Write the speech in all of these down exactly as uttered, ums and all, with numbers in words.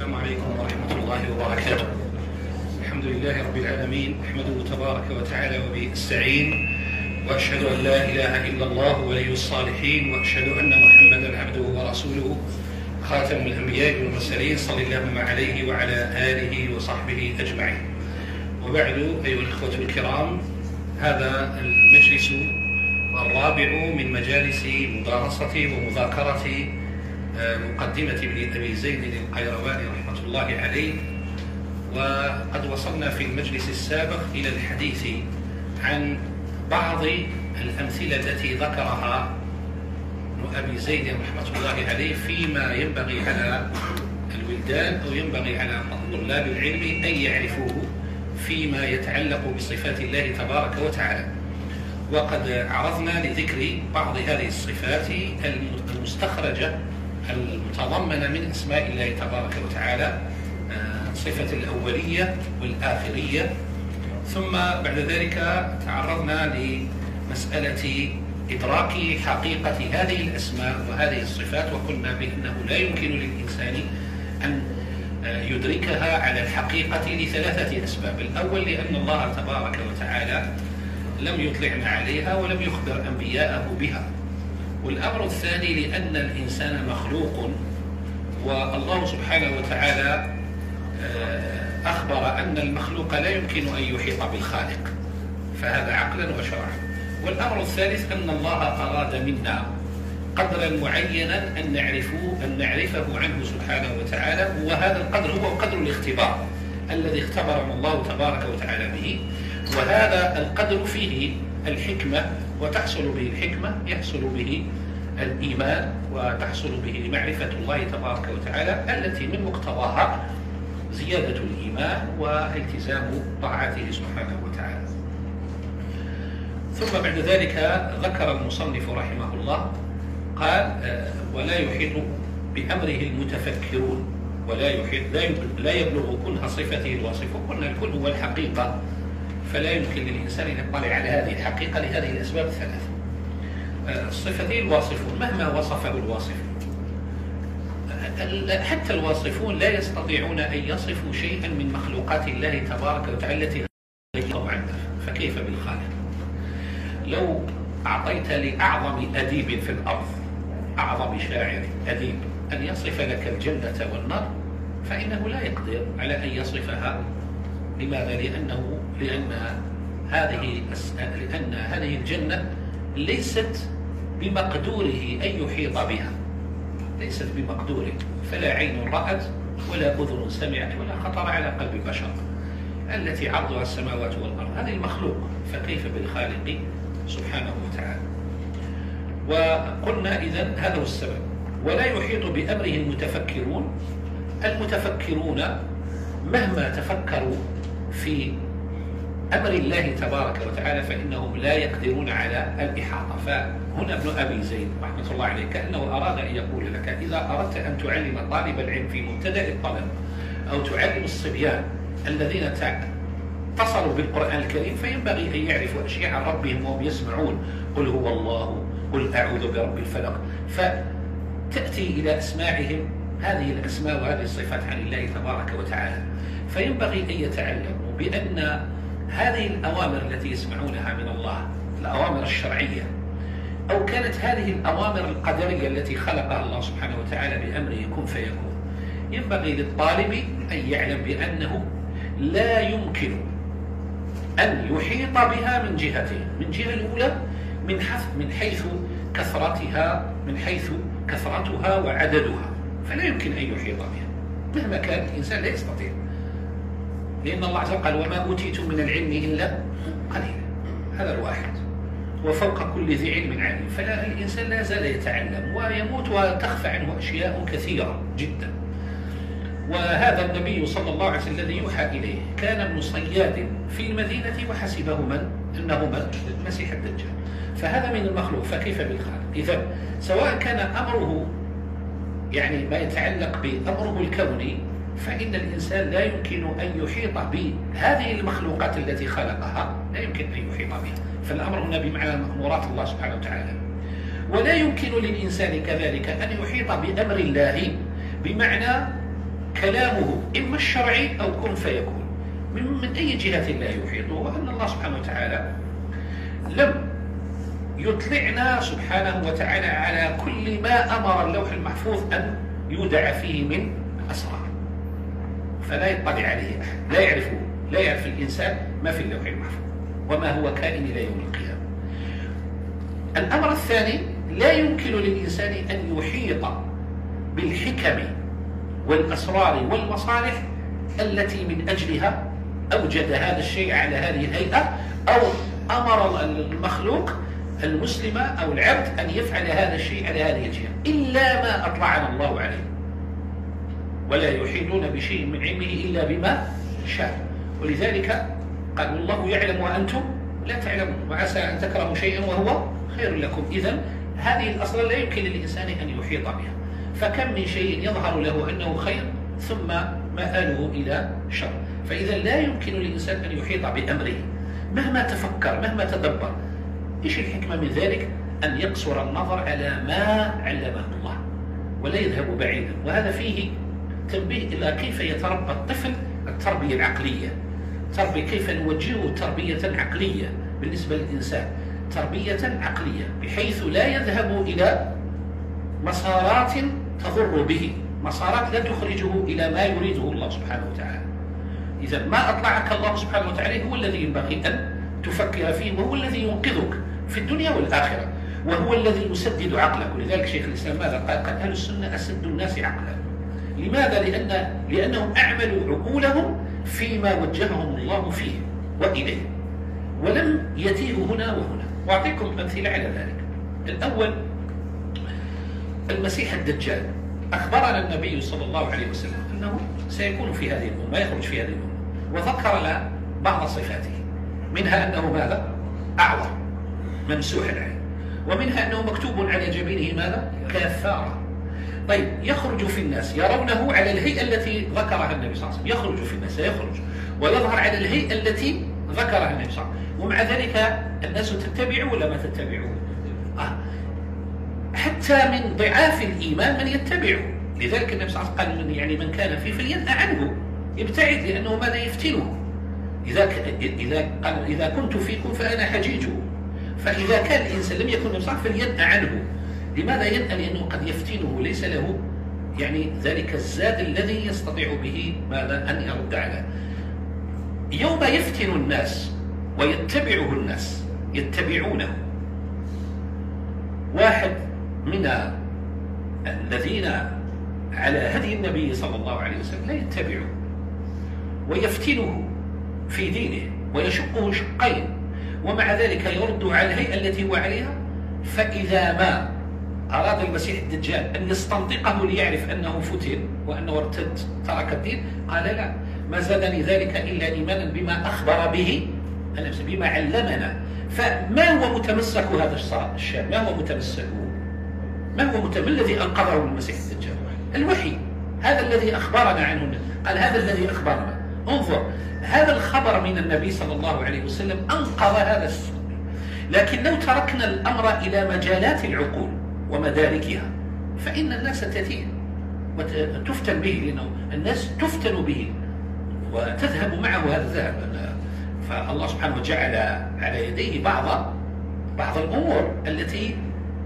السلام عليكم ورحمة الله وبركاته. الحمد لله رب العالمين، أحمده تبارك وتعالى وبالسعين، وأشهد أن لا إله إلا الله ولي الصالحين، وأشهد أن محمدا عبده ورسوله خاتم الأنبياء والمرسلين، صلى الله عليه وعلى آله وصحبه أجمعين. وبعد، أيها الإخوة الكرام، هذا المجلس الرابع من مجالس مدارسة ومذاكرة مقدمة ابن أبي زيد القيرواني رحمة الله عليه. وقد وصلنا في المجلس السابق إلى الحديث عن بعض الأمثلة التي ذكرها ابن أبي زيد رحمة الله عليه فيما ينبغي على الولدان أو ينبغي على طلاب العلم أن يعرفوه فيما يتعلق بصفات الله تبارك وتعالى. وقد عرضنا لذكر بعض هذه الصفات المستخرجة المتضمنة من أسماء الله تبارك وتعالى، صفة الأولية والآخرية. ثم بعد ذلك تعرضنا لمسألة إدراك حقيقة هذه الأسماء وهذه الصفات، وقلنا بأنه لا يمكن للإنسان أن يدركها على الحقيقة لثلاثة أسباب. الأول لأن الله تبارك وتعالى لم يطلعنا عليها ولم يخبر أنبياءه بها. والأمر الثاني لأن الإنسان مخلوق، والله سبحانه وتعالى أخبر أن المخلوق لا يمكن أن يحيط بالخالق، فهذا عقلا وشرعا. والأمر الثالث أن الله أراد منا قدرا معينا أن نعرفه أن نعرفه عنه سبحانه وتعالى، وهذا القدر هو قدر الاختبار الذي اختبرنا الله تبارك وتعالى به. وهذا القدر فيه الحكمة، وتحصل به الحكمة يحصل به الإيمان، وتحصل به معرفة الله تبارك وتعالى التي من مقتضاها زيادة الإيمان والتزام طاعته سبحانه وتعالى. ثم بعد ذلك ذكر المصنف رحمه الله قال: ولا يحيط بأمره المتفكرون، ولا يحيط لا يبلغ كنه صفته الواصف. قلنا الكن هو الحقيقة، فلا يمكن للإنسان أن يطلع على هذه الحقيقة لهذه الأسباب الثلاثة. الصفتين الواصفون مهما وصفه الواصفون، حتى الواصفون لا يستطيعون أن يصفوا شيئا من مخلوقات الله تبارك وتعالى التي يطلع عنها، فكيف بالخالق؟ لو أعطيت لأعظم أديب في الأرض، أعظم شاعر أديب، أن يصف لك الجنة والنار، فإنه لا يقدر على أن يصفها. لماذا؟ لأنه لأن هذه لأن هذه الجنة ليست بمقدوره أن يحيط بها، ليست بمقدوره، فلا عين رأت ولا أذن سمعت ولا خطر على قلب بشر، التي عرضها السماوات والأرض. هذه المخلوق، فكيف بالخالق سبحانه وتعالى؟ وقلنا إذن هذا هو السبب. ولا يحيط بأمره المتفكرون. المتفكرون مهما تفكروا في أمر الله تبارك وتعالى فإنهم لا يقدرون على الإحاطة. فهنا ابن أبي زيد رحمة الله عليه كأنه أراد أن يقول لك: إذا أردت أن تعلم طالب العلم في مبتدأ الطلب، أو تعلم الصبيان الذين اتصلوا بالقرآن الكريم، فينبغي أن يعرفوا أشياء عن ربهم وهم يسمعون: قل هو الله، قل أعوذ برب الفلق. فتأتي إلى أسماعهم هذه الأسماء وهذه الصفات عن الله تبارك وتعالى، فينبغي أن يتعلموا بأن هذه الأوامر التي يسمعونها من الله، الأوامر الشرعية، أو كانت هذه الأوامر القدرية التي خلقها الله سبحانه وتعالى بأمره كن فيكون، ينبغي للطالب أن يعلم بأنه لا يمكن أن يحيط بها من جهتين. من جهة الأولى من من حيث كثرتها، من حيث كثرتها وعددها، فلا يمكن أن يحيط بها مهما كان الإنسان، لا يستطيع، لأن الله عز وجل قال: وما أوتيتم من العلم إلا قليلا. هذا الواحد، وفوق كل ذي علم عليم. فلا الإنسان لا زال يتعلم ويموت وتخفى عنه أشياء كثيرة جدا. وهذا النبي صلى الله عليه وسلم الذي يوحى إليه كان ابن صياد في المدينة، وحسبه من؟ أنه من؟ المسيح الدجال. فهذا من المخلوق، فكيف بالخالق؟ إذا سواء كان أمره يعني ما يتعلق بأمره الكوني، فإن الإنسان لا يمكن أن يحيط بهذه المخلوقات التي خلقها، لا يمكن أن يحيط بها. فالأمر هنا بمعنى مأمورات الله سبحانه وتعالى. ولا يمكن للإنسان كذلك أن يحيط بأمر الله بمعنى كلامه إما الشرعي أو كن فيكون من, من أي جهة لا يحيط، وأن الله سبحانه وتعالى لم يطلعنا سبحانه وتعالى على كل ما أمر اللوح المحفوظ أن يودع فيه من أسرار، فلا يطلع عليه أحد، لا يعرفه، لا يعرف الإنسان ما في اللوح المحفوظ وما هو كائن إلى يوم القيامة. الأمر الثاني، لا يمكن للإنسان أن يحيط بالحكم والأسرار والمصالح التي من أجلها أوجد هذا الشيء على هذه الهيئة، أو أمر المخلوق المسلم أو العبد أن يفعل هذا الشيء على هذه الجهة، إلا ما أطلعنا الله عليه، ولا يحيطون بشيء من علمه إلا بما شاء. ولذلك قال الله يعلم وأنتم لا تعلمون، وعسى أن تكرهوا شيئا وهو خير لكم. إذن هذه الأسرار لا يمكن للإنسان أن يحيط بها، فكم من شيء يظهر له أنه خير ثم مآله إلى شر. فإذا لا يمكن للإنسان أن يحيط بأمره مهما تفكر مهما تدبر. إيش الحكمة من ذلك؟ أن يقصر النظر على ما علمه الله ولا يذهب بعيدا. وهذا فيه تنبيه إلى كيف يتربى الطفل التربية العقلية، تربية كيف نوجهه تربية عقلية بالنسبة للإنسان، تربية عقلية بحيث لا يذهب إلى مسارات تضر به، مسارات لا تخرجه إلى ما يريده الله سبحانه وتعالى. إذا ما أطلعك الله سبحانه وتعالى هو الذي ينبغي أن تفكر فيه، وهو الذي ينقذك في الدنيا والآخرة، وهو الذي يسدد عقلك. ولذلك شيخ الإسلام ماذا قال؟ قال أهل السنة أسد الناس عقلا. لماذا؟ لأن لأنهم أعملوا عقولهم فيما وجههم الله فيه وإليه، ولم يتيهوا هنا وهنا. وأعطيكم أمثلة على ذلك. الأول المسيح الدجال، أخبرنا النبي صلى الله عليه وسلم أنه سيكون في هذه الأمة، يخرج في هذه الأمة، وذكر لنا بعض صفاته، منها أنه ماذا؟ أعور ممسوح العين، ومنها أنه مكتوب على جبينه ماذا؟ كافارة. طيب يخرج في الناس يرونه على الهيئة التي ذكرها النبي صلى الله عليه وسلم، يخرج في الناس يخرج ويظهر على الهيئة التي ذكرها النبي صلى الله عليه وسلم، ومع ذلك الناس تتبعه ولا ما تتبعه؟ آه. حتى من ضعاف الإيمان من يتبعه. لذلك النبي صلى الله عليه وسلم قال من يعني من كان فيه فلينأ عنه، يبتعد، لأنه ماذا يفتنه. إذا إذا قال إذا كنت فيكم فأنا حجيجه، فإذا كان الإنسان لم يكن صح فلينأ عنه. لماذا ينأى؟ لأنه قد يفتنه، ليس له يعني ذلك الزاد الذي يستطيع به ماذا أن يرد عليه. يوم يفتن الناس ويتبعه الناس يتبعونه، واحد من الذين على هدي النبي صلى الله عليه وسلم لا يتبعه ويفتنه في دينه ويشقه شقين، ومع ذلك يرد على الهيئة التي هو عليها. فإذا ما أراد المسيح الدجال أن يستنطقه ليعرف أنه فتن وأنه ارتد ترك الدين، قال لا، ما زادني ذلك إلا إيمانا بما أخبر به بما علمنا. فما هو متمسك هذا الشاب؟ ما هو متمسك؟ ما هو متمسك الذي أنقذه المسيح الدجال؟ الوحي، هذا الذي أخبرنا عنه. قال هذا الذي أخبرنا. انظر، هذا الخبر من النبي صلى الله عليه وسلم أنقذ هذا السنة. لكن لو تركنا الأمر إلى مجالات العقول ومداركها فإن الناس تتيه وتفتن به، لأنه الناس تفتن به وتذهب معه هذا الذهب. فالله سبحانه جعل على يديه بعض بعض الأمور التي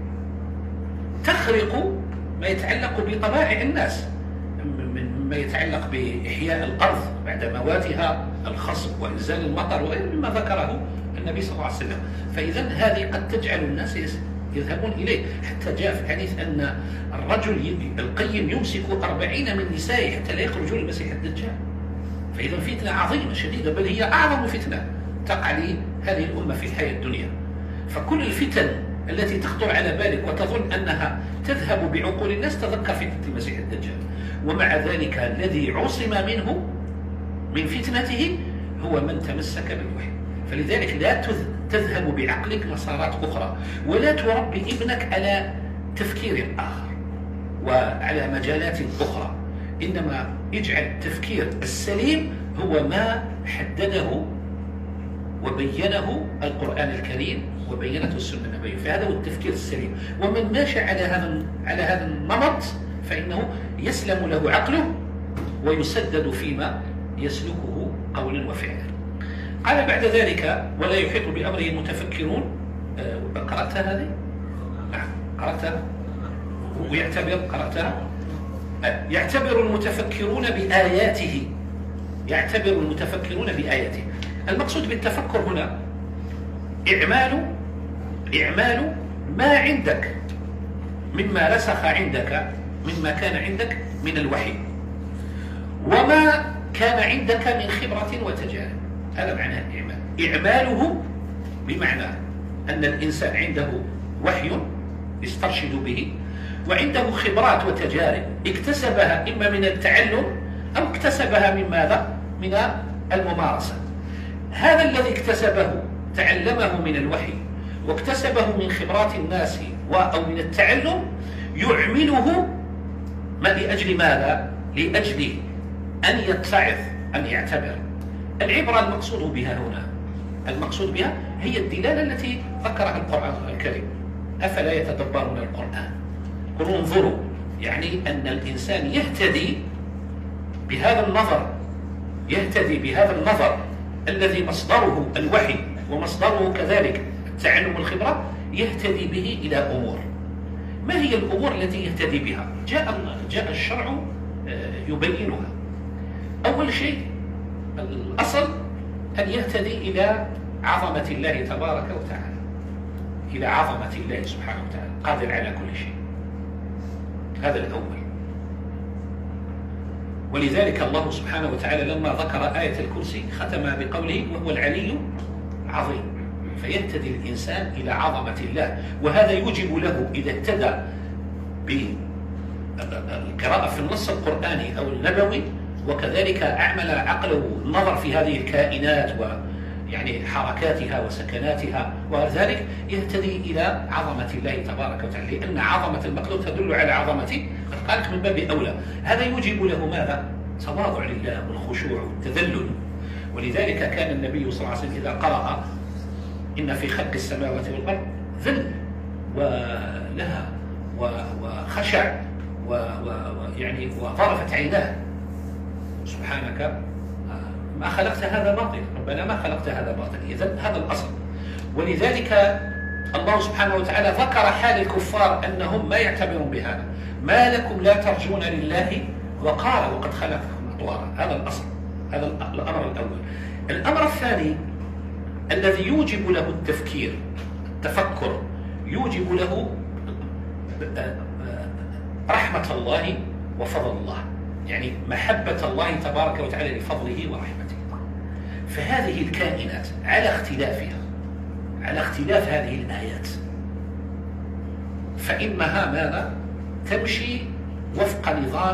تخرق ما يتعلق بطبائع الناس، مما يتعلق بإحياء الأرض بعد مواتها، الخصب وإنزال المطر وغير مما ذكره النبي صلى الله عليه وسلم. فإذا هذه قد تجعل الناس يذهبون إليه. حتى جاء في الحديث أن الرجل القيم يمسك أربعين من نسائه حتى لا يخرجون المسيح الدجال. فإذا فتنة عظيمة شديدة، بل هي أعظم فتنة تقع لهذه الأمة في الحياة الدنيا. فكل الفتن التي تخطر على بالك وتظن أنها تذهب بعقول الناس، تذكر فتنة المسيح الدجال. ومع ذلك الذي عصم منه من فتنته هو من تمسك بالوحي. فلذلك لا تذهب بعقلك مسارات أخرى، ولا تربي ابنك على تفكير آخر وعلى مجالات أخرى، إنما اجعل التفكير السليم هو ما حدده وبينه القرآن الكريم وبينته السنة النبوية. فهذا هو التفكير السليم. ومن ماشى على هذا على هذا النمط فإنه يسلم له عقله ويسدد فيما يسلكه قولا وفعلا. قال بعد ذلك: ولا يحيط بأمره المتفكرون. قرأتها هذه؟ نعم قرأتها. ويعتبر قرأتها يعتبر المتفكرون بآياته يعتبر المتفكرون بآياته. المقصود بالتفكر هنا إعمال إعمال ما عندك مما رسخ عندك مما كان عندك من الوحي وما كان عندك من خبرة وتجارب. هذا معنى الإعمال. إعماله بمعنى أن الإنسان عنده وحي يسترشد به وعنده خبرات وتجارب اكتسبها إما من التعلم أو اكتسبها من ماذا؟ من الممارسة. هذا الذي اكتسبه تعلمه من الوحي واكتسبه من خبرات الناس أو من التعلم يعمله ما لأجل ماذا؟ لأجل أن يتعظ، أن يعتبر. العبرة المقصود بها هنا المقصود بها هي الدلالة التي ذكرها القرآن الكريم: أفلا يتدبرون القرآن. قل انظروا، يعني أن الإنسان يهتدي بهذا النظر يهتدي بهذا النظر الذي مصدره الوحي ومصدره كذلك التعلم والخبرة، يهتدي به إلى أمور. ما هي الأمور التي يهتدي بها؟ جاء جاء الشرع يبينها. أول شيء الأصل أن يهتدي إلى عظمة الله تبارك وتعالى، إلى عظمة الله سبحانه وتعالى قادر على كل شيء. هذا الأول. ولذلك الله سبحانه وتعالى لما ذكر آية الكرسي ختمها بقوله: وهو العلي العظيم. فيهتدي الإنسان إلى عظمة الله، وهذا يوجب له إذا اهتدى بالقراءة في النص القرآني أو النبوي وكذلك أعمل عقله النظر في هذه الكائنات ويعني حركاتها وسكناتها وذلك، يهتدي إلى عظمة الله تبارك وتعالى، لأن عظمة المخلوق تدل على عظمته. قد قالت من باب أولى. هذا يوجب له ماذا؟ تواضع لله والخشوع والتذلل. ولذلك كان النبي صلى الله عليه وسلم إذا قرأ: إن في خلق السماوات والأرض ذل ولها وخشع ويعني وظرفت عيناه: سبحانك ما خلقت هذا باطل، ربنا ما خلقت هذا باطل. إذن هذا الأصل. ولذلك الله سبحانه وتعالى ذكر حال الكفار أنهم ما يعتبرون بهذا: ما لكم لا ترجون لله وقارا وقد خلقكم أطوارا. هذا الأصل، هذا الأمر الأول. الأمر الثاني الذي يوجب له التفكير التفكر يوجب له رحمة الله وفضل الله، يعني محبة الله تبارك وتعالى لفضله ورحمته. فهذه الكائنات على اختلافها على اختلاف هذه الآيات فإنها ماذا؟ تمشي وفق نظام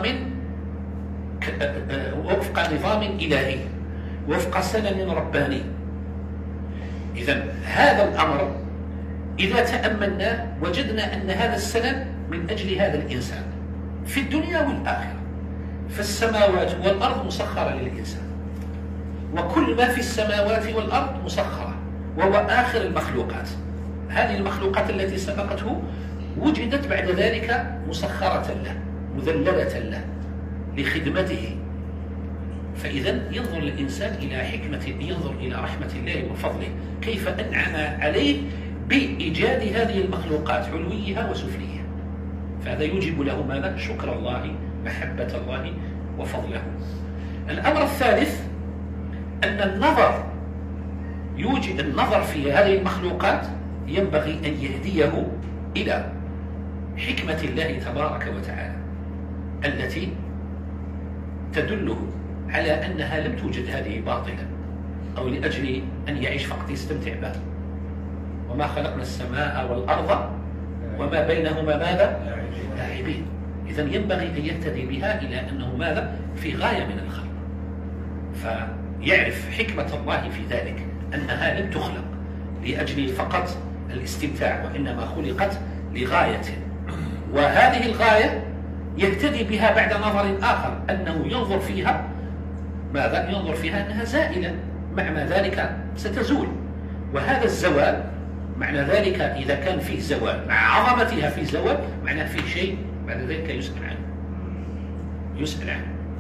وفق نظام إلهي، وفق سنن رباني. إذن هذا الأمر إذا تأملناه وجدنا أن هذا السنن من أجل هذا الإنسان في الدنيا والآخرة. فالسماوات والأرض مسخرة للإنسان، وكل ما في السماوات والأرض مسخرة، وهو آخر المخلوقات. هذه المخلوقات التي سبقته وجدت بعد ذلك مسخرة له مذللة له لخدمته. فإذا ينظر الإنسان إلى حكمة، ينظر إلى رحمة الله وفضله، كيف أنعم عليه بإيجاد هذه المخلوقات علويها وسفليها. فهذا يوجب له ماذا؟ شكر الله، محبة الله وفضله. الأمر الثالث أن النظر يوجد النظر في هذه المخلوقات ينبغي أن يهديه إلى حكمة الله تبارك وتعالى التي تدله على أنها لم توجد هذه باطلا أو لأجل أن يعيش فقط يستمتع بها. وما خلقنا السماء والأرض وما بينهما ماذا؟ لاعبين. إذن ينبغي أن يهتدي بها إلى أنه ماذا؟ في غاية من الخلق، فيعرف حكمة الله في ذلك أنها لم تخلق لأجل فقط الاستمتاع، وإنما خلقت لغاية. وهذه الغاية يهتدي بها بعد نظر آخر أنه ينظر فيها ماذا؟ ينظر فيها أنها زائلة، معنى ذلك ستزول. وهذا الزوال معنى ذلك إذا كان فيه زوال مع عظمتها في زوال، معنى فيه شيء بعد ذلك يسأل عنه يسأل عنه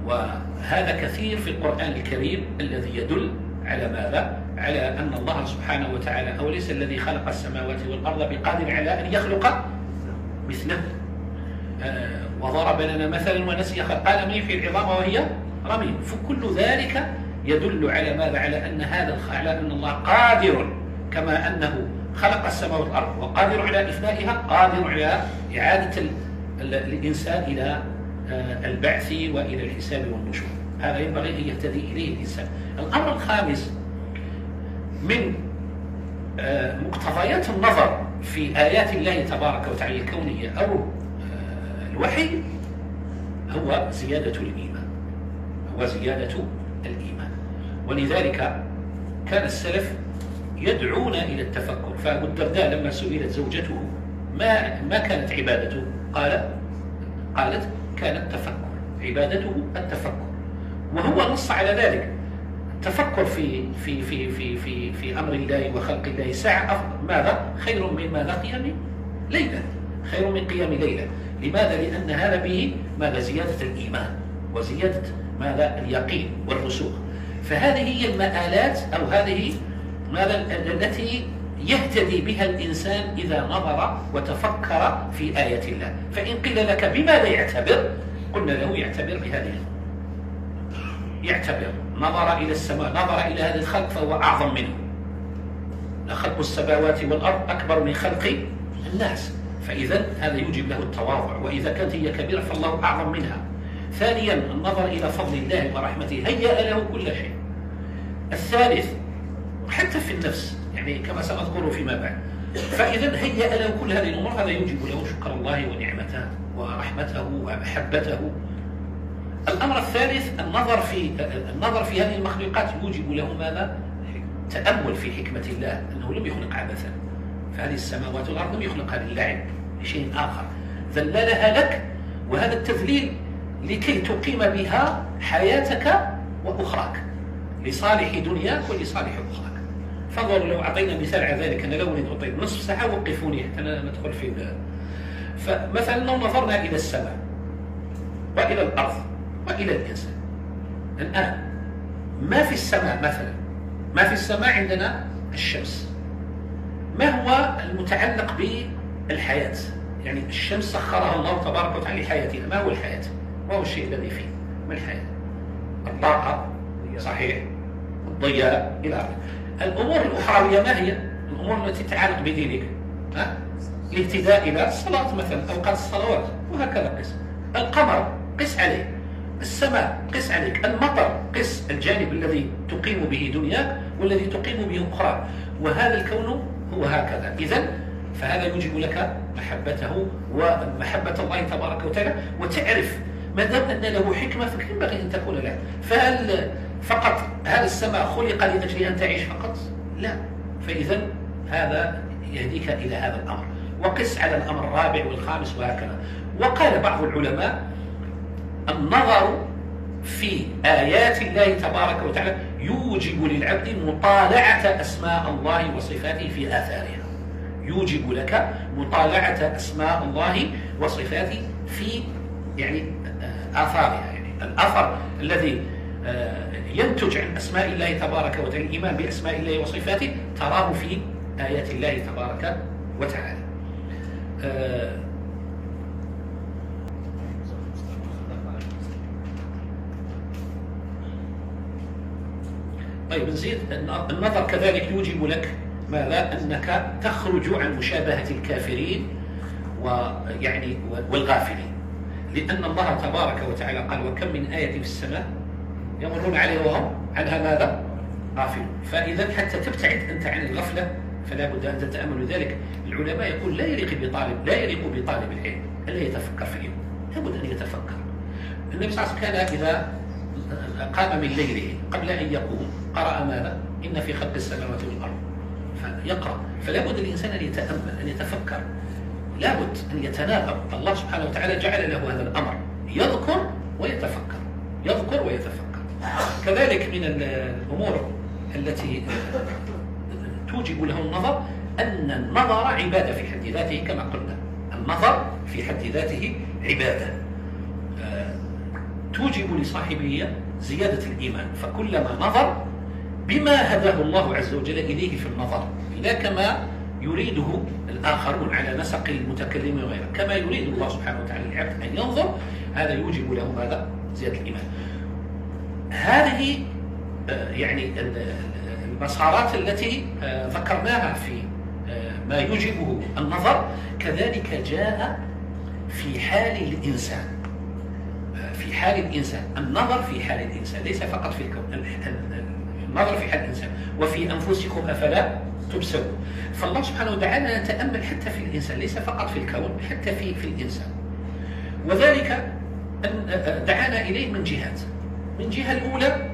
وهذا كثير في القرآن الكريم الذي يدل على ماذا؟ على أن الله سبحانه وتعالى أوليس الذي خلق السماوات والأرض بقادر على أن يخلق مثله. آه وضرب لنا مثلا ونسي خلق قال من يحيي العظام وهي رميم. فكل ذلك يدل على ماذا؟ على أن هذا على أن الله قادر كما أنه خلق السماوات والأرض وقادر على إفنائها قادر على إعادة الإنسان إلى البعث وإلى الحساب والنشور. هذا ينبغي أن يهتدي إليه الإنسان. الأمر الخامس من مقتضيات النظر في آيات الله تبارك وتعالى الكونية أو الوحي هو زيادة الإيمان، هو زيادة الإيمان. ولذلك كان السلف يدعون إلى التفكر. فأبو الدرداء لما سئلت زوجته ما ما كانت عبادته قال قالت كان التفكر، عبادته التفكر. وهو نص على ذلك. التفكر في في في في في في امر الله وخلق الله ساعه افضل ماذا؟ خير من ماذا؟ قيام ليله، خير من قيام ليله. لماذا؟ لان هذا به ماذا؟ زياده الايمان وزياده ماذا؟ اليقين والرسوخ. فهذه هي المآلات او هذه ماذا التي يهتدي بها الإنسان إذا نظر وتفكر في آيات الله. فإن قيل لك بماذا يعتبر؟ قلنا له يعتبر بهذه، يعتبر نظر إلى السماء، نظر إلى هذا الخلق فهو أعظم منه. لخلق السماوات والأرض أكبر من خلق الناس، فإذا هذا يوجب له التواضع. وإذا كانت هي كبيرة فالله أعظم منها. ثانيا النظر إلى فضل الله ورحمته، هيأ له كل شيء. الثالث حتى في النفس، يعني كما سأذكر فيما بعد. فإذا هيأ له كل هذه الأمور، هذا يوجب له شكر الله ونعمته ورحمته ومحبته. الأمر الثالث النظر في النظر في هذه المخلوقات يوجب له ماذا؟ تأمل في حكمة الله، أنه لم يخلق عبثا. فهذه السماوات والأرض لم يخلقها للعب لشيء آخر، ذللها لك، وهذا التذليل لكي تقيم بها حياتك وأخراك لصالح دنياك ولصالح أخراك. فانظروا لو أعطينا مثال على ذلك، أنا لو أريد أعطيك نصف ساعة وقفوني حتى ندخل في. فمثلا لو نظرنا إلى السماء وإلى الأرض وإلى الإنسان الآن، ما في السماء مثلا، ما في السماء عندنا الشمس. ما هو المتعلق بالحياة؟ يعني الشمس سخرها الله تبارك وتعالى لحياتنا. ما هو الحياة؟ ما هو الشيء الذي فيه؟ ما الحياة؟ الطاقة، صحيح، الضياء، إلى آخره. الأمور الأخروية ما هي؟ الأمور التي تتعلق بدينك، ها؟ الاهتداء إلى الصلاة مثلا، أوقات الصلوات، وهكذا قس. القمر قس عليه، السماء قس عليك، المطر قس الجانب الذي تقيم به دنياك والذي تقيم به أخراك. وهذا الكون هو هكذا. إذن فهذا يوجب لك محبته ومحبة الله تبارك وتعالى، وتعرف ما دام أن له حكمة فينبغي أن تكون له. فهل فقط هل السماء خلق لأجل أن تعيش فقط؟ لا. فإذا هذا يهديك إلى هذا الأمر. وقس على الأمر الرابع والخامس وهكذا. وقال بعض العلماء النظر في آيات الله تبارك وتعالى يوجب للعبد مطالعة أسماء الله وصفاته في آثارها. يوجب لك مطالعة أسماء الله وصفاته في يعني آثارها، يعني الأثر الذي ينتج عن أسماء الله تبارك وتعالى، الإيمان بأسماء الله وصفاته، تراه في آيات الله تبارك وتعالى. طيب نزيد. النظر كذلك يوجب لك ماذا؟ أنك تخرج عن مشابهة الكافرين ويعني والغافلين، لأن الله تبارك وتعالى قال وكم من آية في السماء يمرون عليها وهم عنها ماذا؟ غافلون. فإذا حتى تبتعد أنت عن الغفلة فلا بد أن تتأمل ذلك. العلماء يقول لا يليق بطالب لا يليق بطالب العلم ألا يتفكر في اليوم، لابد أن يتفكر. النبي صلى الله عليه وسلم كان إذا قام من ليله قبل أن يقوم قرأ ماذا؟ إن في خلق السماوات والأرض، فيقرأ. فلا بد الإنسان أن يتأمل، أن يتفكر، لابد أن يتناغم. الله سبحانه وتعالى جعل له هذا الأمر، يذكر ويتفكر، يذكر ويتفكر. كذلك من الأمور التي توجب له النظر أن النظر عبادة في حد ذاته، كما قلنا النظر في حد ذاته عبادة. توجب لصاحبه زيادة الإيمان، فكلما نظر بما هداه الله عز وجل إليه في النظر، لا كما يريده الآخرون على نسق المتكلمين وغيره، كما يريد الله سبحانه وتعالى العبد أن ينظر، هذا يوجب له ماذا؟ زيادة الإيمان. هذه يعني المسارات التي ذكرناها في ما يوجبه النظر، كذلك جاء في حال الإنسان. في حال الإنسان النظر، في حال الإنسان ليس فقط في الكون، النظر في حال الإنسان. وفي أنفسكم أفلا تبصرون. فالله سبحانه وتعالى يتأمل حتى في الإنسان، ليس فقط في الكون، حتى في في الإنسان. وذلك أن دعانا إليه من جهات. من جهة الأولى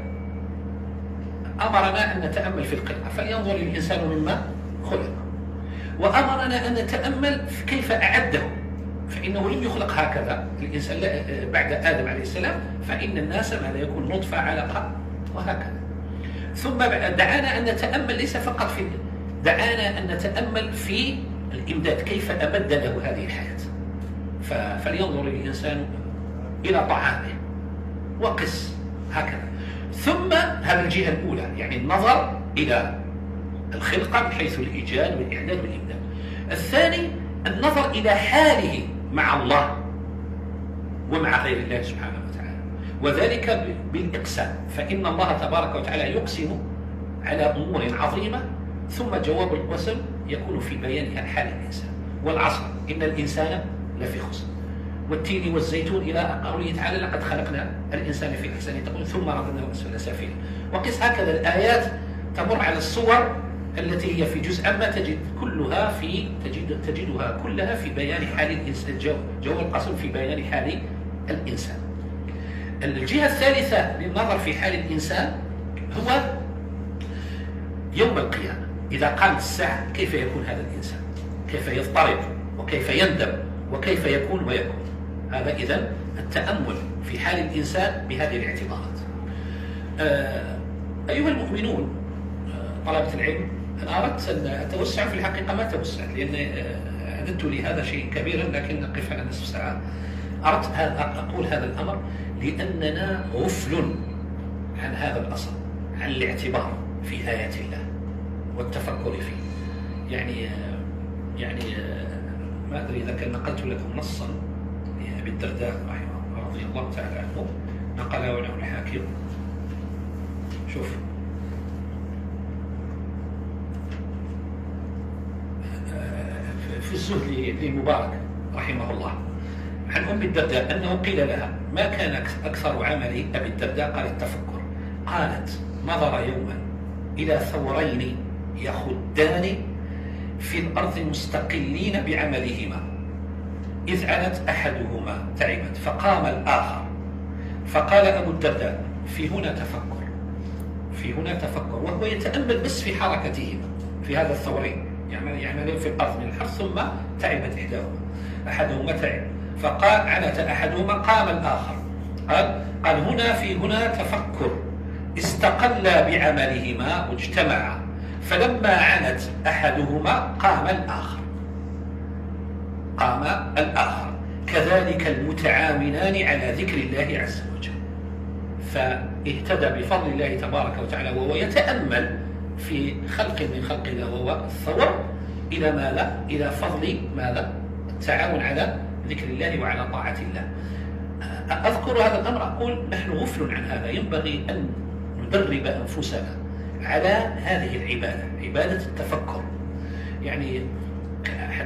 أمرنا أن نتأمل في الخلقة، فلينظر الإنسان مما خلق، وأمرنا أن نتأمل في كيف أعده، فإنه لم يخلق هكذا الإنسان بعد آدم عليه السلام، فإن الناس ماذا يكون نطفة علقة وهكذا. ثم دعانا أن نتأمل ليس فقط في دعانا أن نتأمل في الإمداد، كيف أمد له هذه الحياة. فلينظر الإنسان إلى طعامه وقس هكذا. ثم هذه الجهة الأولى، يعني النظر إلى الخلقة من حيث الإيجاد والإعداد والإمداد. الثاني النظر إلى حاله مع الله ومع غير الله سبحانه وتعالى، وذلك بالإقسام، فإن الله تبارك وتعالى يقسم على أمور عظيمة، ثم جواب القسم يكون في بيانها حال الإنسان. والعصر إن الإنسان لفي خسر، والتين والزيتون إلى قوله تعالى لقد خلقنا الإنسان في أحسن تقويم ثم رددناه أسفل سافلين. وقس هكذا الآيات تمر على الصور التي هي في جزء عما تجد كلها في تجد تجدها كلها في بيان حال الإنسان، جواب القسم في بيان حال الإنسان. الجهة الثالثة للنظر في حال الإنسان هو يوم القيامة، إذا قامت الساعة كيف يكون هذا الإنسان، كيف يضطرب وكيف يندم وكيف يكون ويكون. هذا إذن التأمل في حال الإنسان بهذه الاعتبارات. أيها المؤمنون طلبة العلم، أنا أردت أن أتوسع، في الحقيقة ما توسعت لأن أعددت لي هذا شيء كبيرا، لكن نقف على نصف ساعة. أردت أقول هذا الأمر لأننا غفل عن هذا الأصل، عن الاعتبار في آيات الله والتفكر فيه. يعني يعني ما أدري إذا كان نقلت لكم نصا لأبي الدرداء رحمه رضي الله تعالى عنه، نقله له الحاكم. شوف في الزهد لمبارك رحمه الله عن أم الدرداء أنه قيل لها ما كان أكثر عمل أبي الدرداء؟ قال التفكر. قالت نظر يوما إلى ثورين يخدان في الأرض مستقلين بعملهما، إذ عنت أحدهما تعبت فقام الآخر، فقال أبو الدرداء في هنا تفكر، في هنا تفكر، وهو يتأمل بس في حركتهما، في هذا الثورين يعملون في الأرض من الحرث، ثم تعبت إحداهما، أحدهما تعب فقال عنت أحدهما، قام الآخر، قال قال هنا في هنا تفكر، استقلا بعملهما واجتمعا، فلما عنت أحدهما قام الآخر، قام الآخر، كذلك المتعاونان على ذكر الله عز وجل. فاهتدى بفضل الله تبارك وتعالى وهو يتأمل في خلق من خلق الله وهو الثور إلى ماذا؟ إلى فضل ماذا؟ التعاون على ذكر الله وعلى طاعة الله. أذكر هذا الأمر، أقول نحن غفل عن هذا، ينبغي أن ندرب أنفسنا على هذه العبادة، عبادة التفكر. يعني أحد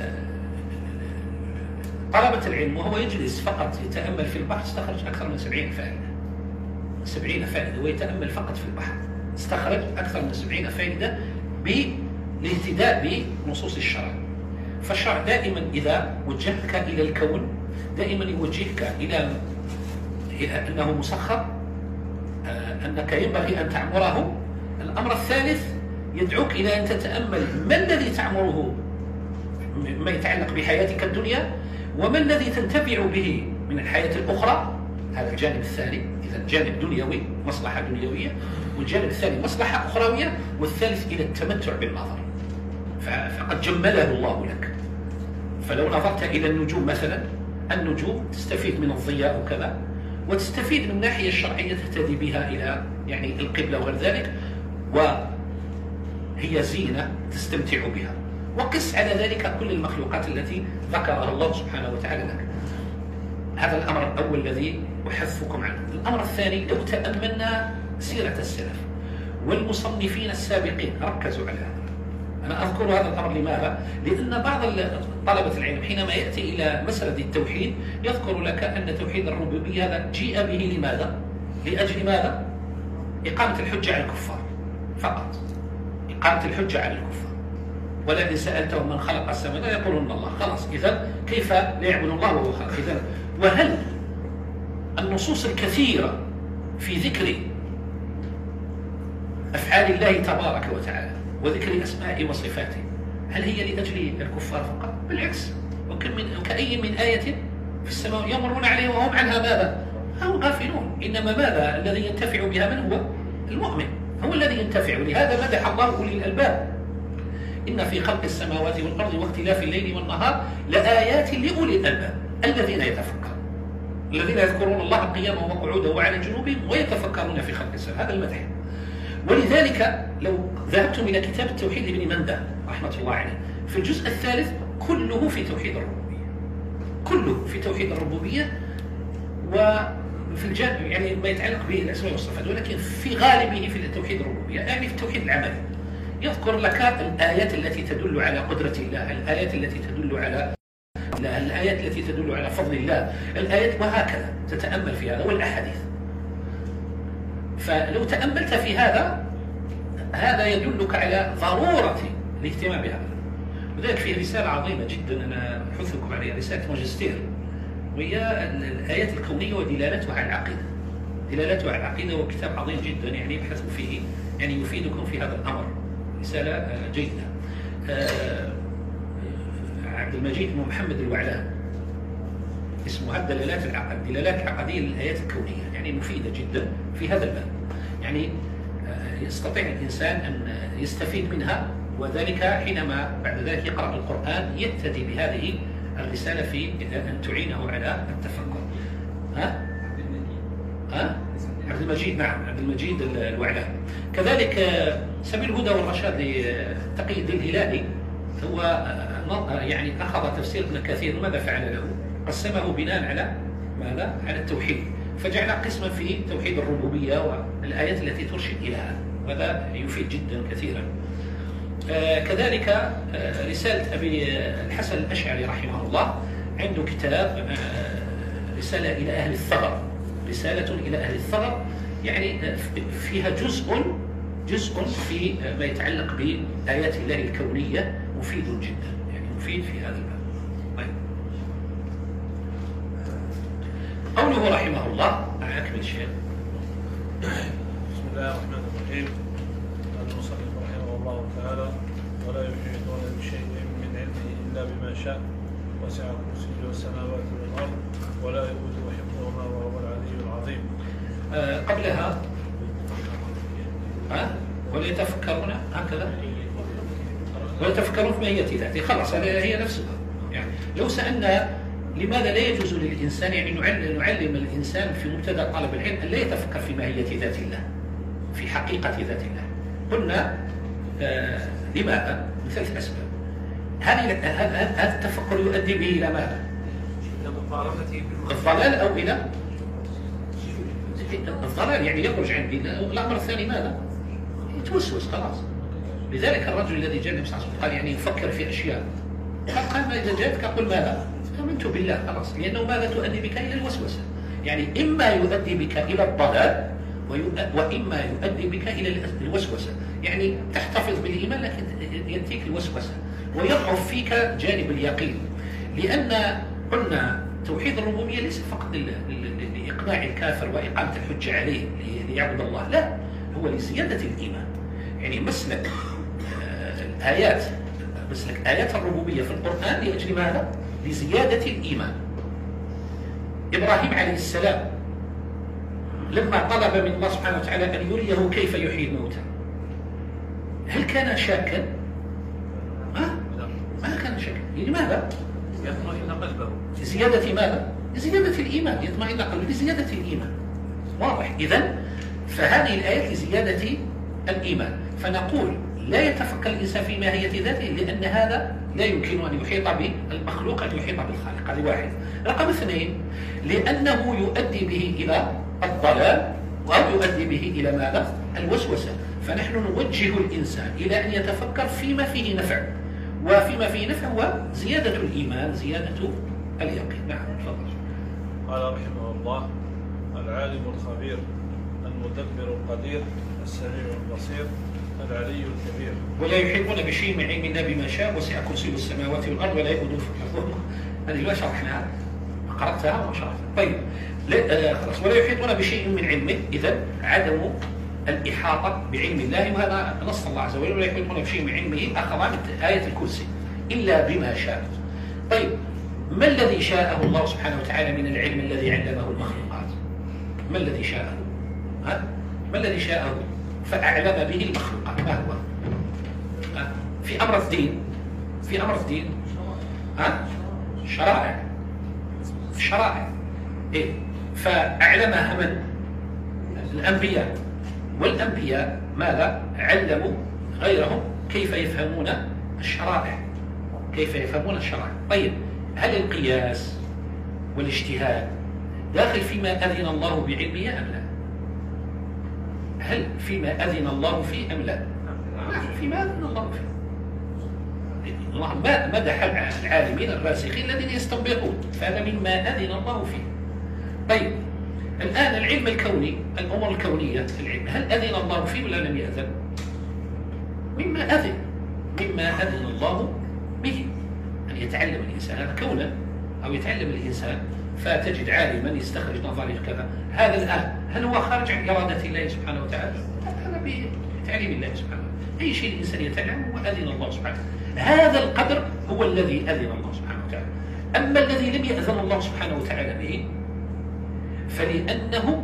طلبة العلم وهو يجلس فقط يتأمل في البحر استخرج أكثر من سبعين فائدة، سبعين فائدة ويتأمل فقط في البحر، استخرج أكثر من سبعين فائدة بالاهتداء بنصوص الشرع. فالشرع دائما إذا وجهك إلى الكون دائما يوجهك إلى أنه مسخر، أنك ينبغي أن تعمره. الأمر الثالث يدعوك إلى أن تتأمل ما الذي تعمره ما يتعلق بحياتك الدنيا، وما الذي تنتفع به من الحياة الأخرى. هذا الجانب الثاني، إذا جانب دنيوي مصلحة دنيوية، والجانب الثاني مصلحة أخروية، والثالث إلى التمتع بالنظر، فقد جمله الله لك. فلو نظرت إلى النجوم مثلا، النجوم تستفيد من الضياء وكذا، وتستفيد من الناحية الشرعية تهتدي بها إلى يعني القبلة وغير ذلك، وهي زينة تستمتع بها. وقس على ذلك كل المخلوقات التي ذكرها الله سبحانه وتعالى لك. هذا الأمر الأول الذي أحثكم عنه. الأمر الثاني، لو تأملنا سيرة السلف والمصنفين السابقين ركزوا على هذا. أنا أذكر هذا الأمر لماذا؟ لأن بعض طلبة العلم حينما يأتي إلى مسألة التوحيد يذكر لك أن توحيد الربوبية هذا جيء به لماذا؟ لأجل ماذا؟ إقامة الحجة على الكفار فقط. إقامة الحجة على الكفار. ولئن سألتهم من خلق السماوات يقولون الله. خلاص، إذا كيف لا يعبد الله وهو خالق؟ إذا وهل النصوص الكثيرة في ذكر أفعال الله تبارك وتعالى وذكر أسماء وصفاته هل هي لأجل الكفار فقط؟ بالعكس، وكم من وكأي من آية في السماء يمرون عليه وهم عنها ماذا؟ هم غافلون. إنما ماذا الذي ينتفع بها؟ من هو؟ المؤمن هو الذي ينتفع. لهذا مدح الله أولي الألباب: إن في خلق السماوات والأرض واختلاف الليل والنهار لآيات لأولي الألباب الذين يتفكرون، الذين يذكرون الله قياما وقعودا وعلى جنوبهم ويتفكرون في خلق السماوات. هذا المدح. ولذلك لو ذهبتم إلى كتاب التوحيد لابن مندة رحمة الله عليه في الجزء الثالث كله في توحيد الربوبية، كله في توحيد الربوبية وفي الجانب يعني ما يتعلق به الأسماء والصفات، ولكن في غالبه في توحيد الربوبية يعني في التوحيد العملي. يذكر لك الآيات التي تدل على قدرة الله، الآيات التي تدل على الآيات التي تدل على فضل الله، الآيات وهكذا تتأمل في هذا والأحاديث. فلو تأملت في هذا هذا يدلك على ضرورة الاهتمام بهذا. لذلك فيه رسالة عظيمة جدا أنا أحثكم عليها، رسالة ماجستير، وهي الآيات الكونية ودلالتها على العقيدة. دلالتها على العقيدة وكتاب عظيم جدا يعني ابحثوا فيه، يعني يفيدكم في هذا الأمر. رسالة جيدة. عبد المجيد بن محمد الوعلان اسمها الدلالات العقد الدلالات العقدية للآيات الكونية، يعني مفيدة جدا في هذا الباب. يعني يستطيع الإنسان أن يستفيد منها، وذلك حينما بعد ذلك يقرأ القرآن يهتدي بهذه الرسالة في أن تعينه على التفكر. ها؟ ها؟ عبد المجيد، نعم، عبد المجيد الوعلان. كذلك سبيل الهدى والرشاد لتقي الدين الهلالي هو يعني أخذ تفسير ابن كثير وماذا فعل له؟ قسمه بناء على ماذا؟ على التوحيد، فجعل قسما في توحيد الربوبية والآيات التي ترشد إلى هذا، وهذا يفيد جدا كثيرا. آه كذلك آه رسالة أبي الحسن الأشعري رحمه الله عنده كتاب آه رسالة إلى أهل الثغر، رسالة إلى أهل الثغر، يعني فيها جزء جزء في ما يتعلق بآيات الله الكونية مفيد جدا، يعني مفيد في هذا الباب. طيب. قوله رحمه الله، أكمل شيء. بسم الله الرحمن الرحيم. قال المصنف رحمه الله تعالى: ولا يحيطون بشيء من علمه إلا بما شاء، وسع كرسيه السماوات والأرض ولا يؤوده حفظهما وهو العلي العظيم. آه قبلها ها ولا يتفكرون هكذا، ولا يتفكرون في ماهية ذاته. خلاص هي نفسها. يعني لو سألنا لماذا لا يجوز للإنسان، يعني نعلم, نعلم الإنسان في مبتدأ طلب العلم أن لا يتفكر في ماهية ذات الله، في حقيقة ذات الله. قلنا آه لماذا؟ لثلاث أسباب. هذا التفكر يؤدي به إلى ماذا؟ الضلال أو إلى الضلال، يعني يخرج عن دين. الأمر الثاني ماذا؟ يتوسوس خلاص. لذلك الرجل الذي جاء النبي صلى الله عليه وسلم قال يعني يفكر في أشياء، قال ما إذا جاءتك قل ماذا؟ آمنت بالله، خلاص. لأنه ماذا تؤدي بك إلى الوسوسة، يعني إما يؤدي بك إلى الضلال وإما يؤدي بك إلى الوسوسة، يعني تحتفظ بالإيمان لكن يأتيك الوسوسة ويضعف فيك جانب اليقين. لأن قلنا توحيد الربوبية ليس فقط لإقناع الكافر وإقامة الحجة عليه ليعبد الله، لا، هو لزيادة الإيمان. يعني مسلك الآيات مسلك آيات الربوبية في القرآن لأجل ماذا؟ لزيادة الإيمان. إبراهيم عليه السلام لما طلب من الله سبحانه وتعالى أن يريه كيف يحيي الموتى، هل كان شاكا؟ ما ما كان شاكا. لماذا؟ يطمئن قلبه. لزيادة ماذا؟ لزيادة الإيمان، يطمئن قلبه لزيادة الإيمان. واضح؟ إذن فهذه الآيات لزيادة الإيمان. فنقول لا يتفكر الإنسان في ماهية ذاته لأن هذا لا يمكن أن يحيط بالمخلوق، أن يحيط بالخالق. هذه واحد. رقم اثنين، لأنه يؤدي به إلى الضلال أو يؤدي به إلى ماذا؟ الوسوسة. فنحن نوجه الإنسان إلى أن يتفكر فيما فيه نفع، وفيما فيه نفع هو زيادة الإيمان، زيادة اليقين. نعم تفضل. قال رحمه الله: العالم الخبير المدبر القدير السميع البصير العلي الكبير. ولا يحيطون بشيء من علم الله بما شاء وسع كرسيه السماوات والأرض ولا يؤوده حفظهما. هذه لا شرحناها، قرأتها وشرحتها. طيب لا خلاص. ولا يحيطون بشيء من علمه، إذن عدم الإحاطة بعلم الله، وهذا نص الله عز وجل: ولا يحيطون بشيء من علمه، أخذ من آية الكرسي إلا بما شاء. طيب ما الذي شاءه الله سبحانه وتعالى من العلم الذي علمه المخلوقات؟ ما الذي شاءه؟ ها؟ ما الذي شاءه فأعلم به المخلوقات؟ ما هو؟ ها؟ في أمر الدين، في أمر الدين ها؟ شرائع، شرائع إيه؟ فأعلمها من؟ الأنبياء. والأنبياء ماذا؟ علموا غيرهم كيف يفهمون الشرائع، كيف يفهمون الشرائع. طيب هل القياس والاجتهاد داخل فيما أذن الله بعلمه أم لا؟ هل فيما أذن الله فيه أم لا؟ نعم فيما أذن الله فيه. الله مدح العالمين الراسخين الذين يستنبطون، فهذا مما أذن الله فيه. طيب الآن العلم الكوني، الأمور الكونية، العلم هل أذن الله فيه ولا لم يأذن؟ مما أذن، مما أذن الله به أن يتعلم الإنسان هذا كونا، أو يتعلم الإنسان فتجد عالما يستخرج نظرية كذا. هذا الآن هل هو خارج عن إرادة الله سبحانه وتعالى؟ هذا بتعليم الله سبحانه وتعالى. أي شيء الإنسان يتعلم هو أذن الله سبحانه وتعالى. هذا القدر هو الذي أذن الله سبحانه وتعالى. أما الذي لم يأذن الله سبحانه وتعالى به فلأنه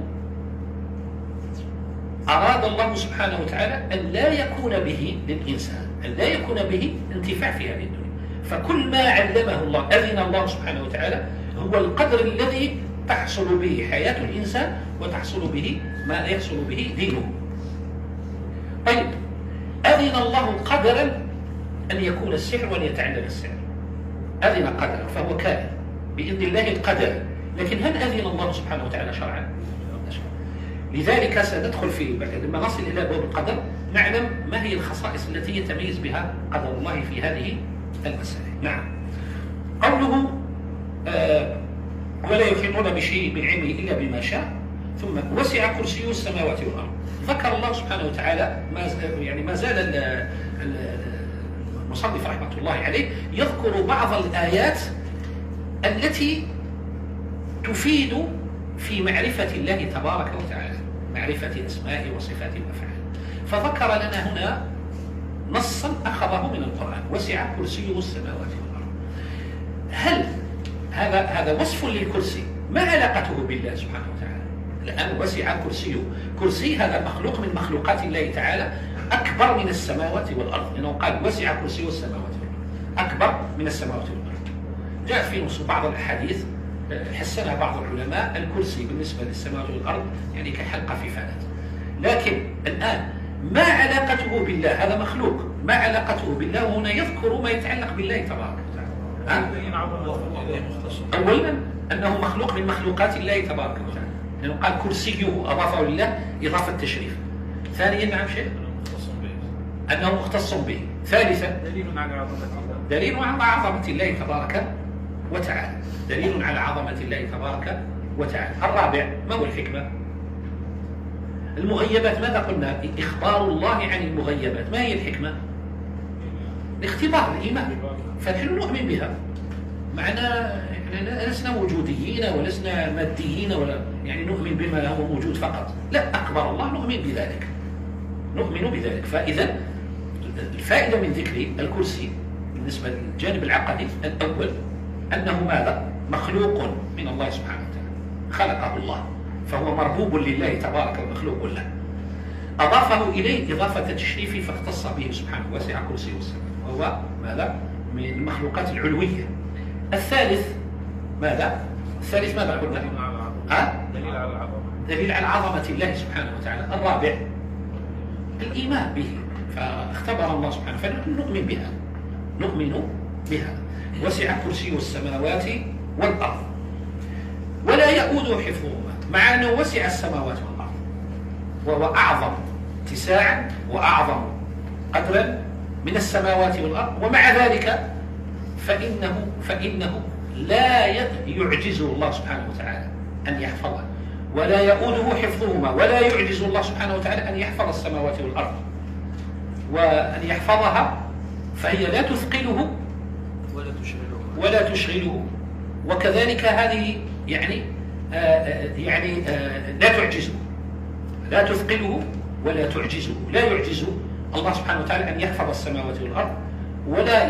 أراد الله سبحانه وتعالى أن لا يكون به للإنسان، أن لا يكون به انتفاع في هذه الدنيا. فكل ما علمه الله أذن الله سبحانه وتعالى هو القدر الذي تحصل به حياة الإنسان وتحصل به ما يحصل به دينه. طيب أذن الله قدرا أن يكون السحر وأن يتعلم السحر، أذن قدرا فهو كائن بإذن الله القدر. لكن هل أذن الله سبحانه وتعالى شرعا؟ لذلك سندخل في لما نصل إلى باب القدر نعلم ما هي الخصائص التي يتميز بها قدر الله في هذه المسألة. نعم. قوله آه ولا يحيطون بشيء من علمه إلا بما شاء، ثم وسع كرسيه السماوات والأرض. ذكر الله سبحانه وتعالى ما يعني ما زال المصنف رحمة الله عليه يذكر بعض الآيات التي تفيد في معرفة الله تبارك وتعالى، معرفة أسمائه وصفاته وأفعاله. فذكر لنا هنا نصا أخذه من القرآن: وسع كرسيه السماوات والأرض. هل هذا هذا وصف للكرسي؟ ما علاقته بالله سبحانه وتعالى؟ الآن وسع كرسيه، كرسي هذا مخلوق من مخلوقات الله تعالى أكبر من السماوات والأرض، لأنه قال وسع كرسيه السماوات والأرض، أكبر من السماوات والأرض. جاء في نص بعض الأحاديث حسنها بعض العلماء الكرسي بالنسبة للسماوات والأرض يعني كحلقة في فلات. لكن الآن ما علاقته بالله؟ هذا مخلوق، ما علاقته بالله؟ وهنا يذكر ما يتعلق بالله تبارك وتعالى. أولا أنه مخلوق من مخلوقات الله تبارك وتعالى، لأنه قال كرسيه أضافه لله إضافة تشريف. ثانيا نعم شيء أنه مختص به. ثالثا دليل على عظمة الله، دليل على عظمة الله تبارك وتعالى، دليل على عظمة الله تبارك وتعالى. الرابع ما هو الحكمة؟ المغيبات ماذا قلنا؟ إخبار الله عن المغيبات. ما هي الحكمة؟ الاختبار، الإيمان. فنحن نؤمن بها، معنا يعني لسنا وجوديين ولسنا ماديين ولا يعني نؤمن بما هو موجود فقط، لا، أخبر الله نؤمن بذلك، نؤمن بذلك. فإذا الفائدة من ذكر الكرسي بالنسبة للجانب العقدي الأول أنه ماذا؟ مخلوق من الله سبحانه وتعالى، خلقه الله فهو مربوب لله تبارك ومخلوق له. أضافه إليه إضافة تشريف فاختص به سبحانه، وسع كرسيه السماء، وهو ماذا؟ من المخلوقات العلوية. الثالث ماذا؟ الثالث ماذا قلنا؟ ها؟ دليل على العظمة. دليل على عظمة الله سبحانه وتعالى. الرابع الإيمان به، فاختبر الله سبحانه فنؤمن بها، نؤمن بها. وسع كرسيه السماوات والأرض ولا يؤوده حفظهما، مع أنه وسع السماوات والأرض وهو أعظم اتساعا وأعظم قدرا من السماوات والأرض، ومع ذلك فإنه فإنه لا يعجزه الله سبحانه وتعالى أن يحفظه، ولا يؤوده حفظهما، ولا يعجز الله سبحانه وتعالى أن يحفظ السماوات والأرض، وأن يحفظها فهي لا تثقله ولا تشغله ولا تشغله وكذلك هذه يعني آه يعني آه لا تعجزه، لا تثقله ولا تعجزه، لا يعجز الله سبحانه وتعالى أن يحفظ السماوات والأرض، ولا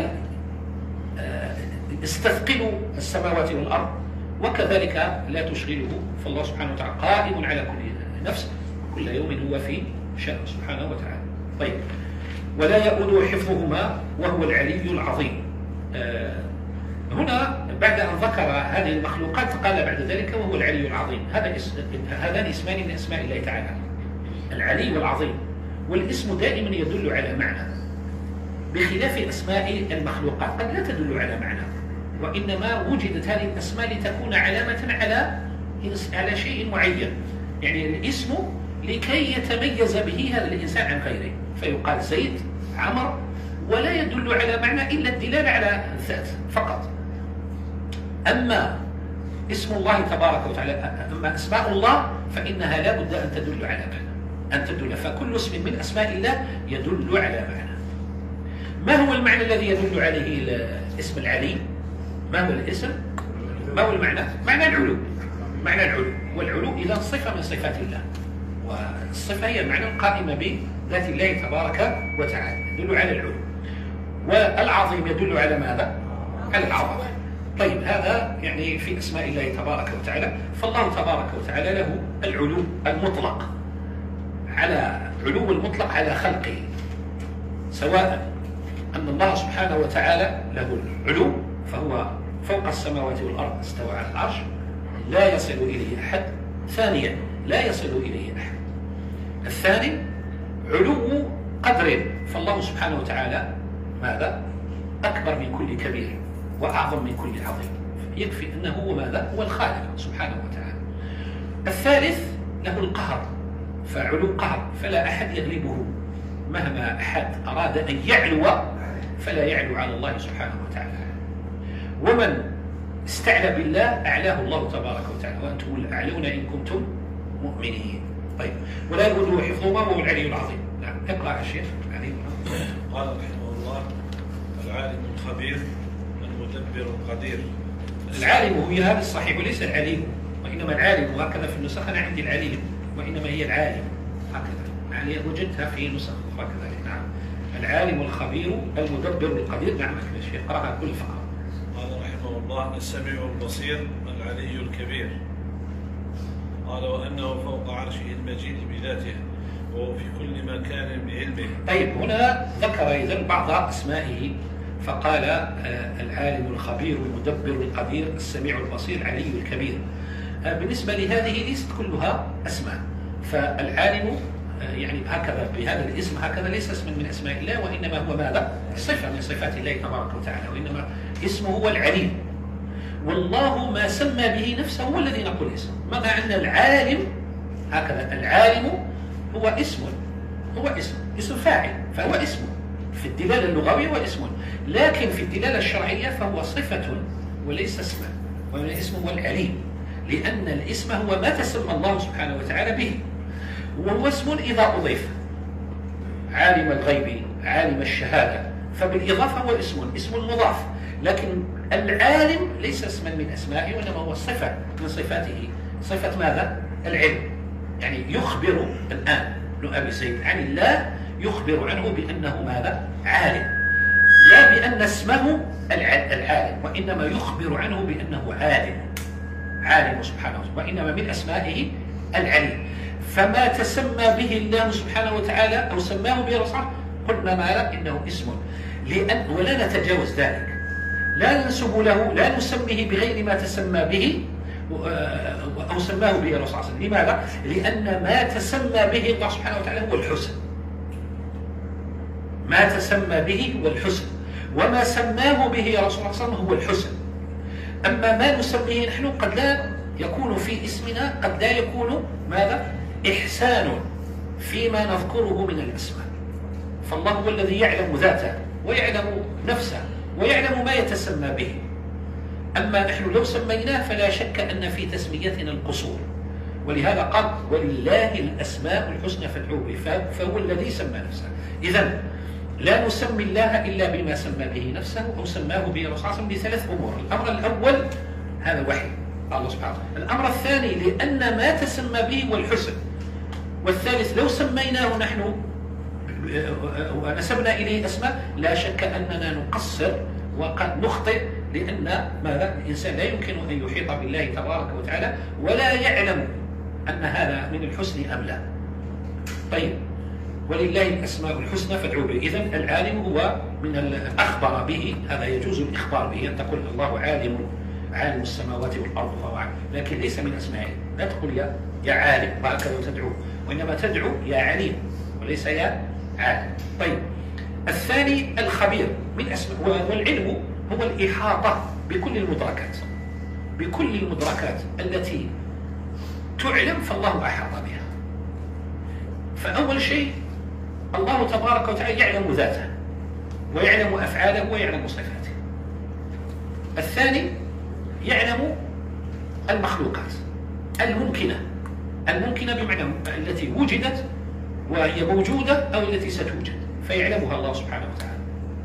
آه يستثقل السماوات والأرض، وكذلك لا تشغله، فالله سبحانه وتعالى قائم على كل نفس، كل يوم هو في شأن سبحانه وتعالى. طيب، ولا يؤوده حفظهما وهو العلي العظيم. آه هنا بعد أن ذكر هذه المخلوقات قال بعد ذلك وهو العلي العظيم. هذا اسم، هذان اسمان من أسماء الله تعالى، العلي والعظيم، والاسم دائما يدل على معنى بخلاف أسماء المخلوقات قد لا تدل على معنى، وإنما وجدت هذه الأسماء لتكون علامة على على شيء معين، يعني الاسم لكي يتميز به هذا الإنسان عن غيره، فيقال زيد، عمر، ولا يدل على معنى إلا الدلالة على الذات فقط. أما اسم الله تبارك وتعالى، أما أسماء الله فإنها لا بد أن تدل على معنى، أن تدل، فكل اسم من أسماء الله يدل على معنى. ما هو المعنى الذي يدل عليه اسم العلي؟ ما هو الاسم؟ ما هو المعنى؟ معنى العلو، معنى العلو، والعلو إذا صفة من صفات الله، والصفة هي معنى قائمة بذات الله تبارك وتعالى، يدل على العلو. والعظيم يدل على ماذا؟ على العظمة. طيب، هذا يعني في أسماء الله تبارك وتعالى، فالله تبارك وتعالى له العلو المطلق، على علو المطلق على خلقه، سواء أن الله سبحانه وتعالى له العلو فهو فوق السماوات والأرض، استوى على العرش، لا يصل إليه أحد. ثانيا، لا يصل إليه أحد. الثاني، علو قدر، فالله سبحانه وتعالى ماذا؟ أكبر من كل كبير وأعظم من كل عظيم، يكفي أنه هو ماذا؟ هو الخالق سبحانه وتعالى. الثالث، له القهر، فعلو قهر، فلا أحد يغلبه، مهما أحد أراد أن يعلو فلا يعلو على الله سبحانه وتعالى. ومن استعلى بالله أعلاه الله تبارك وتعالى، وأنتم الأعلون إن كنتم مؤمنين. طيب، ولا يؤوده حفظهما وهو العلي العظيم. نعم، اقرأ يا شيخ. قال رحمه الله: العالم الخبير المدبر القدير. العالم هو هذا الصحيح وليس العليم، وإنما العالم، وهكذا في النسخ، أنا عندي العليم وإنما هي العالم، هكذا يعني وجدتها في نسخ أخرى كذلك. نعم، العالم الخبير المدبر القدير. نعم يا شيخ، اقرأها كل فقرة. قال رحمه الله: السميع البصير العلي الكبير. قال: وأنه فوق عرشه المجيد بذاته، وهو في كل مكان بعلمه. طيب، هنا ذكر إذن بعض أسمائه، فقال آه العالم الخبير المدبر القدير السميع البصير العلي الكبير. آه بالنسبة لهذه ليست كلها أسماء، فالعالم آه يعني هكذا بهذا الاسم هكذا ليس اسما من أسماء الله، وإنما هو ماذا؟ صفة من صفات الله تبارك وتعالى، وإنما اسمه هو العليم. والله ما سمى به نفسه هو الذي نقول اسمه، مع أن العالم هكذا، العالم هو اسم، هو اسم اسم فاعل، فهو اسم في الدلالة اللغوية، هو اسم، لكن في الدلالة الشرعية فهو صفة وليس اسما، والاسم هو العليم، لأن الاسم هو ما تسمى الله سبحانه وتعالى به، وهو اسم إذا أضيف، عالم الغيب، عالم الشهادة، فبالإضافة هو اسم اسم مضاف، لكن العالم ليس اسما من أسمائه، وإنما هو صفة من صفاته، صفة ماذا؟ العلم، يعني يخبر الآن ابن أبي زيد عن الله، يخبر عنه بأنه ماذا؟ عالم، لا بأن اسمه العالم، وإنما يخبر عنه بأنه عالم، عالم سبحانه وتعالى، وإنما من أسمائه العليم. فما تسمى به الله سبحانه وتعالى أو سماه به رسوله قلنا ماذا؟ إنه اسم، لأن ولا نتجاوز ذلك، لا ننسب له، لا نسميه بغير ما تسمى به أو سماه به الرسول صلى الله عليه وسلم. لماذا؟ لأن ما تسمى به الله سبحانه وتعالى هو الحسن، ما تسمى به هو الحسن، وما سماه به رسول الله صلى الله عليه وسلم هو الحسن. أما ما نسميه نحن قد لا يكون في اسمنا، قد لا يكون ماذا؟ إحسان فيما نذكره من الأسماء. فالله هو الذي يعلم ذاته ويعلم نفسه ويعلم ما يتسمى به. أما نحن لو سميناه فلا شك أن في تسميتنا القصور، ولهذا قال ولله الأسماء الحسنى فادعوه به، فهو الذي سمى نفسه. إذن لا نسمي الله إلا بما سمى به نفسه أو سماه به الرسول صلى الله عليه وسلم بثلاث أمور. الأمر الأول هذا وحي الله سبحانه وتعالى. الأمر الثاني لأن ما تسمى به هو الحسن. والثالث لو سميناه نحن ونسبنا إليه أسماء لا شك أننا نقصر وقد نخطئ، لأن ماذا؟ الإنسان لا يمكن أن يحيط بالله تبارك وتعالى ولا يعلم أن هذا من الحسن أم لا. طيب، ولله الأسماء الحسنى فادعوه به. إذن العالم هو من الأخبر به، هذا يجوز الإخبار به، أن تقول الله عالم عالم السماوات والأرض فهو عالم، لكن ليس من أسمائه. لا تقول يا يا عالم وهكذا تدعو، وإنما تدعو يا عليم وليس يا عالم. طيب، الثاني الخبير من أسماء، والعلم هو الإحاطة بكل المدركات، بكل المدركات التي تعلم فالله أحاط بها. فأول شيء الله تبارك وتعالى يعلم ذاته ويعلم أفعاله ويعلم صفاته. الثاني يعلم المخلوقات الممكنة، الممكنة بمعنى التي وجدت وهي موجودة أو التي ستوجد، فيعلمها الله سبحانه وتعالى.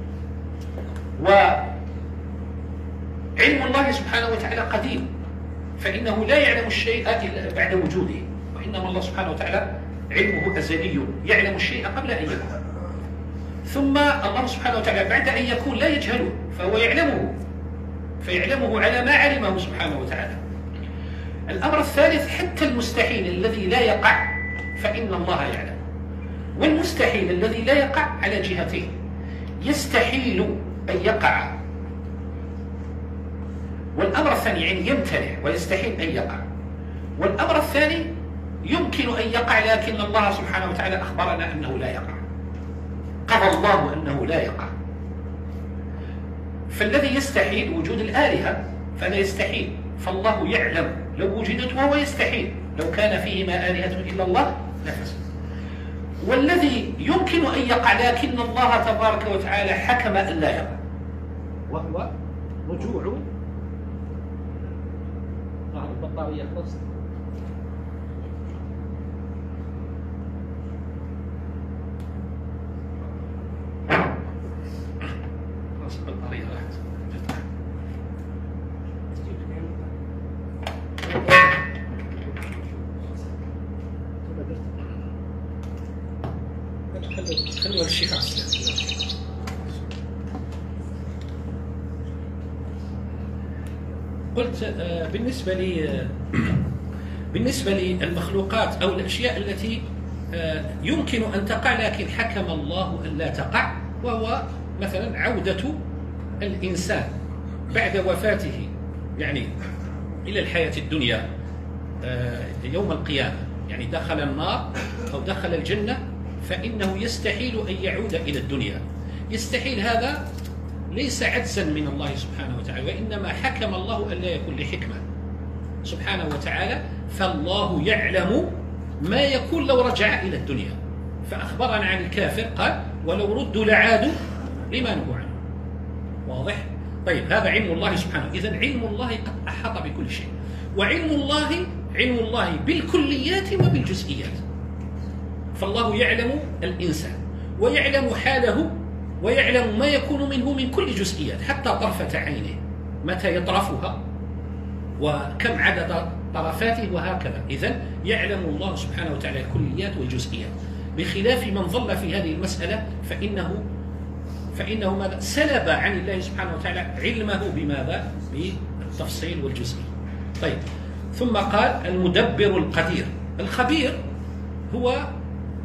وعلم الله سبحانه وتعالى قديم، فإنه لا يعلم الشيء إلا بعد وجوده، وإنما الله سبحانه وتعالى علمه أزلي، يعلم الشيء قبل أن يكون. ثم الله سبحانه وتعالى بعد أن يكون لا يجهله، فهو يعلمه، فيعلمه على ما علمه سبحانه وتعالى. الأمر الثالث حتى المستحيل الذي لا يقع فإن الله يعلم، والمستحيل الذي لا يقع على جهتين، يستحيل أن يقع، والأمر الثاني يعني يمتنع ويستحيل أن يقع، والأمر الثاني يمكن أن يقع لكن الله سبحانه وتعالى أخبرنا أنه لا يقع، قضى الله أنه لا يقع. فالذي يستحيل وجود الآلهة فلا يستحيل، فالله يعلم لو وجدت وهو يستحيل، لو كان فيهما آلهة إلا الله لفسد. والذي يمكن أن يقع لكن الله تبارك وتعالى حكم أن لا يقع، وهو رجوع البطارية خلصت. البطارية راحت. خلوا الشيخ عسل. قلت بالنسبة لي بالنسبة للمخلوقات أو الأشياء التي يمكن أن تقع لكن حكم الله أن لا تقع، وهو مثلا عودة الإنسان بعد وفاته يعني إلى الحياة الدنيا يوم القيامة، يعني دخل النار أو دخل الجنة، فإنه يستحيل أن يعود إلى الدنيا. يستحيل هذا ليس عجزا من الله سبحانه وتعالى، وإنما حكم الله أن لا يكون لحكمة سبحانه وتعالى. فالله يعلم ما يكون لو رجع إلى الدنيا، فأخبرنا عن الكافر قال ولو ردوا لعادوا لما نهوا عنه. واضح؟ طيب، هذا علم الله سبحانه. إذن علم الله قد أحاط بكل شيء، وعلم الله علم الله بالكليات وبالجزئيات. فالله يعلم الإنسان ويعلم حاله ويعلم ما يكون منه من كل جزئيات، حتى طرفة عينه متى يطرفها وكم عدد طرفاته وهكذا. إذن يعلم الله سبحانه وتعالى الكليات والجزئيات، بخلاف من ظل في هذه المسألة فإنه فإنه ماذا؟ سلب عن الله سبحانه وتعالى علمه بماذا؟ بالتفصيل والجزئي. طيب، ثم قال المدبر القدير. الخبير هو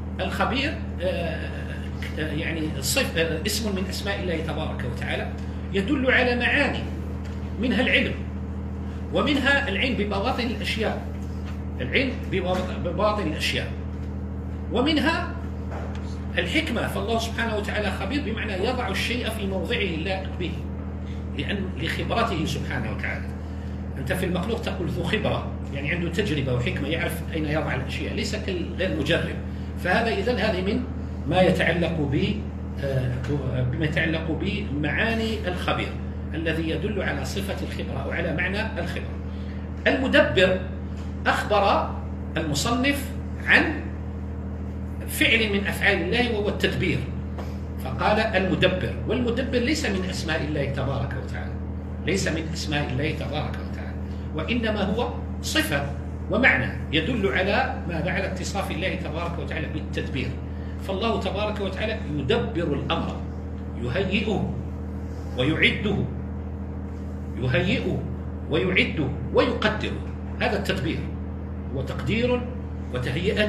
الخبير آه يعني صف اسم من أسماء الله تبارك وتعالى، يدل على معاني، منها العلم، ومنها العلم ببواطن الأشياء، العلم ببواطن الأشياء، ومنها الحكمة، فالله سبحانه وتعالى خبير بمعنى يضع الشيء في موضعه اللائق به لأن لخبرته سبحانه وتعالى. أنت في المخلوق تقول ذو خبرة، يعني عنده تجربة وحكمة، يعرف أين يضع الأشياء، ليس كالغير مجرب. فهذا إذن هذه من ما يتعلق ب بما يتعلق بمعاني الخبير الذي يدل على صفة الخبرة أو على معنى الخبرة. المدبر أخبر المصنف عن فعل من أفعال الله وهو التدبير، فقال المدبر، والمدبر ليس من أسماء الله تبارك وتعالى، ليس من أسماء الله تبارك وتعالى، وإنما هو صفة ومعنى يدل على ماذا؟ على اتصاف الله تبارك وتعالى بالتدبير. فالله تبارك وتعالى يدبر الأمر، يهيئه ويعده، يهيئه ويعده ويقدره، هذا التدبير، وتقدير وتهيئة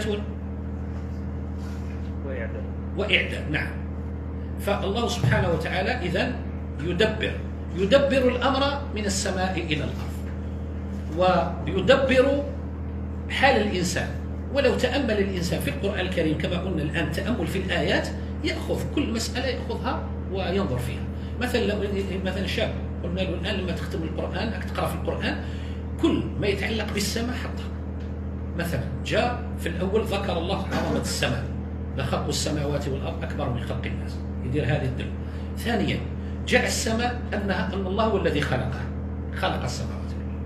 وإعداد وإعداد نعم. فالله سبحانه وتعالى إذن يدبر يدبر الأمر من السماء إلى الأرض، ويدبر حال الإنسان. ولو تأمل الإنسان في القرآن الكريم كما قلنا الآن، تأمل في الآيات، يأخذ كل مسألة يأخذها وينظر فيها. مثلا لو مثلا شاب قلنا له الآن لما تختم القرآن تقرأ في القرآن كل ما يتعلق بالسماء حطها. مثلا جاء في الأول ذكر الله عظمة السماء، لخلق السماوات والأرض أكبر من خلق الناس، يدير هذه الدل. ثانيا جاء السماء أنها أن الله هو الذي خلقها، خلق السماوات.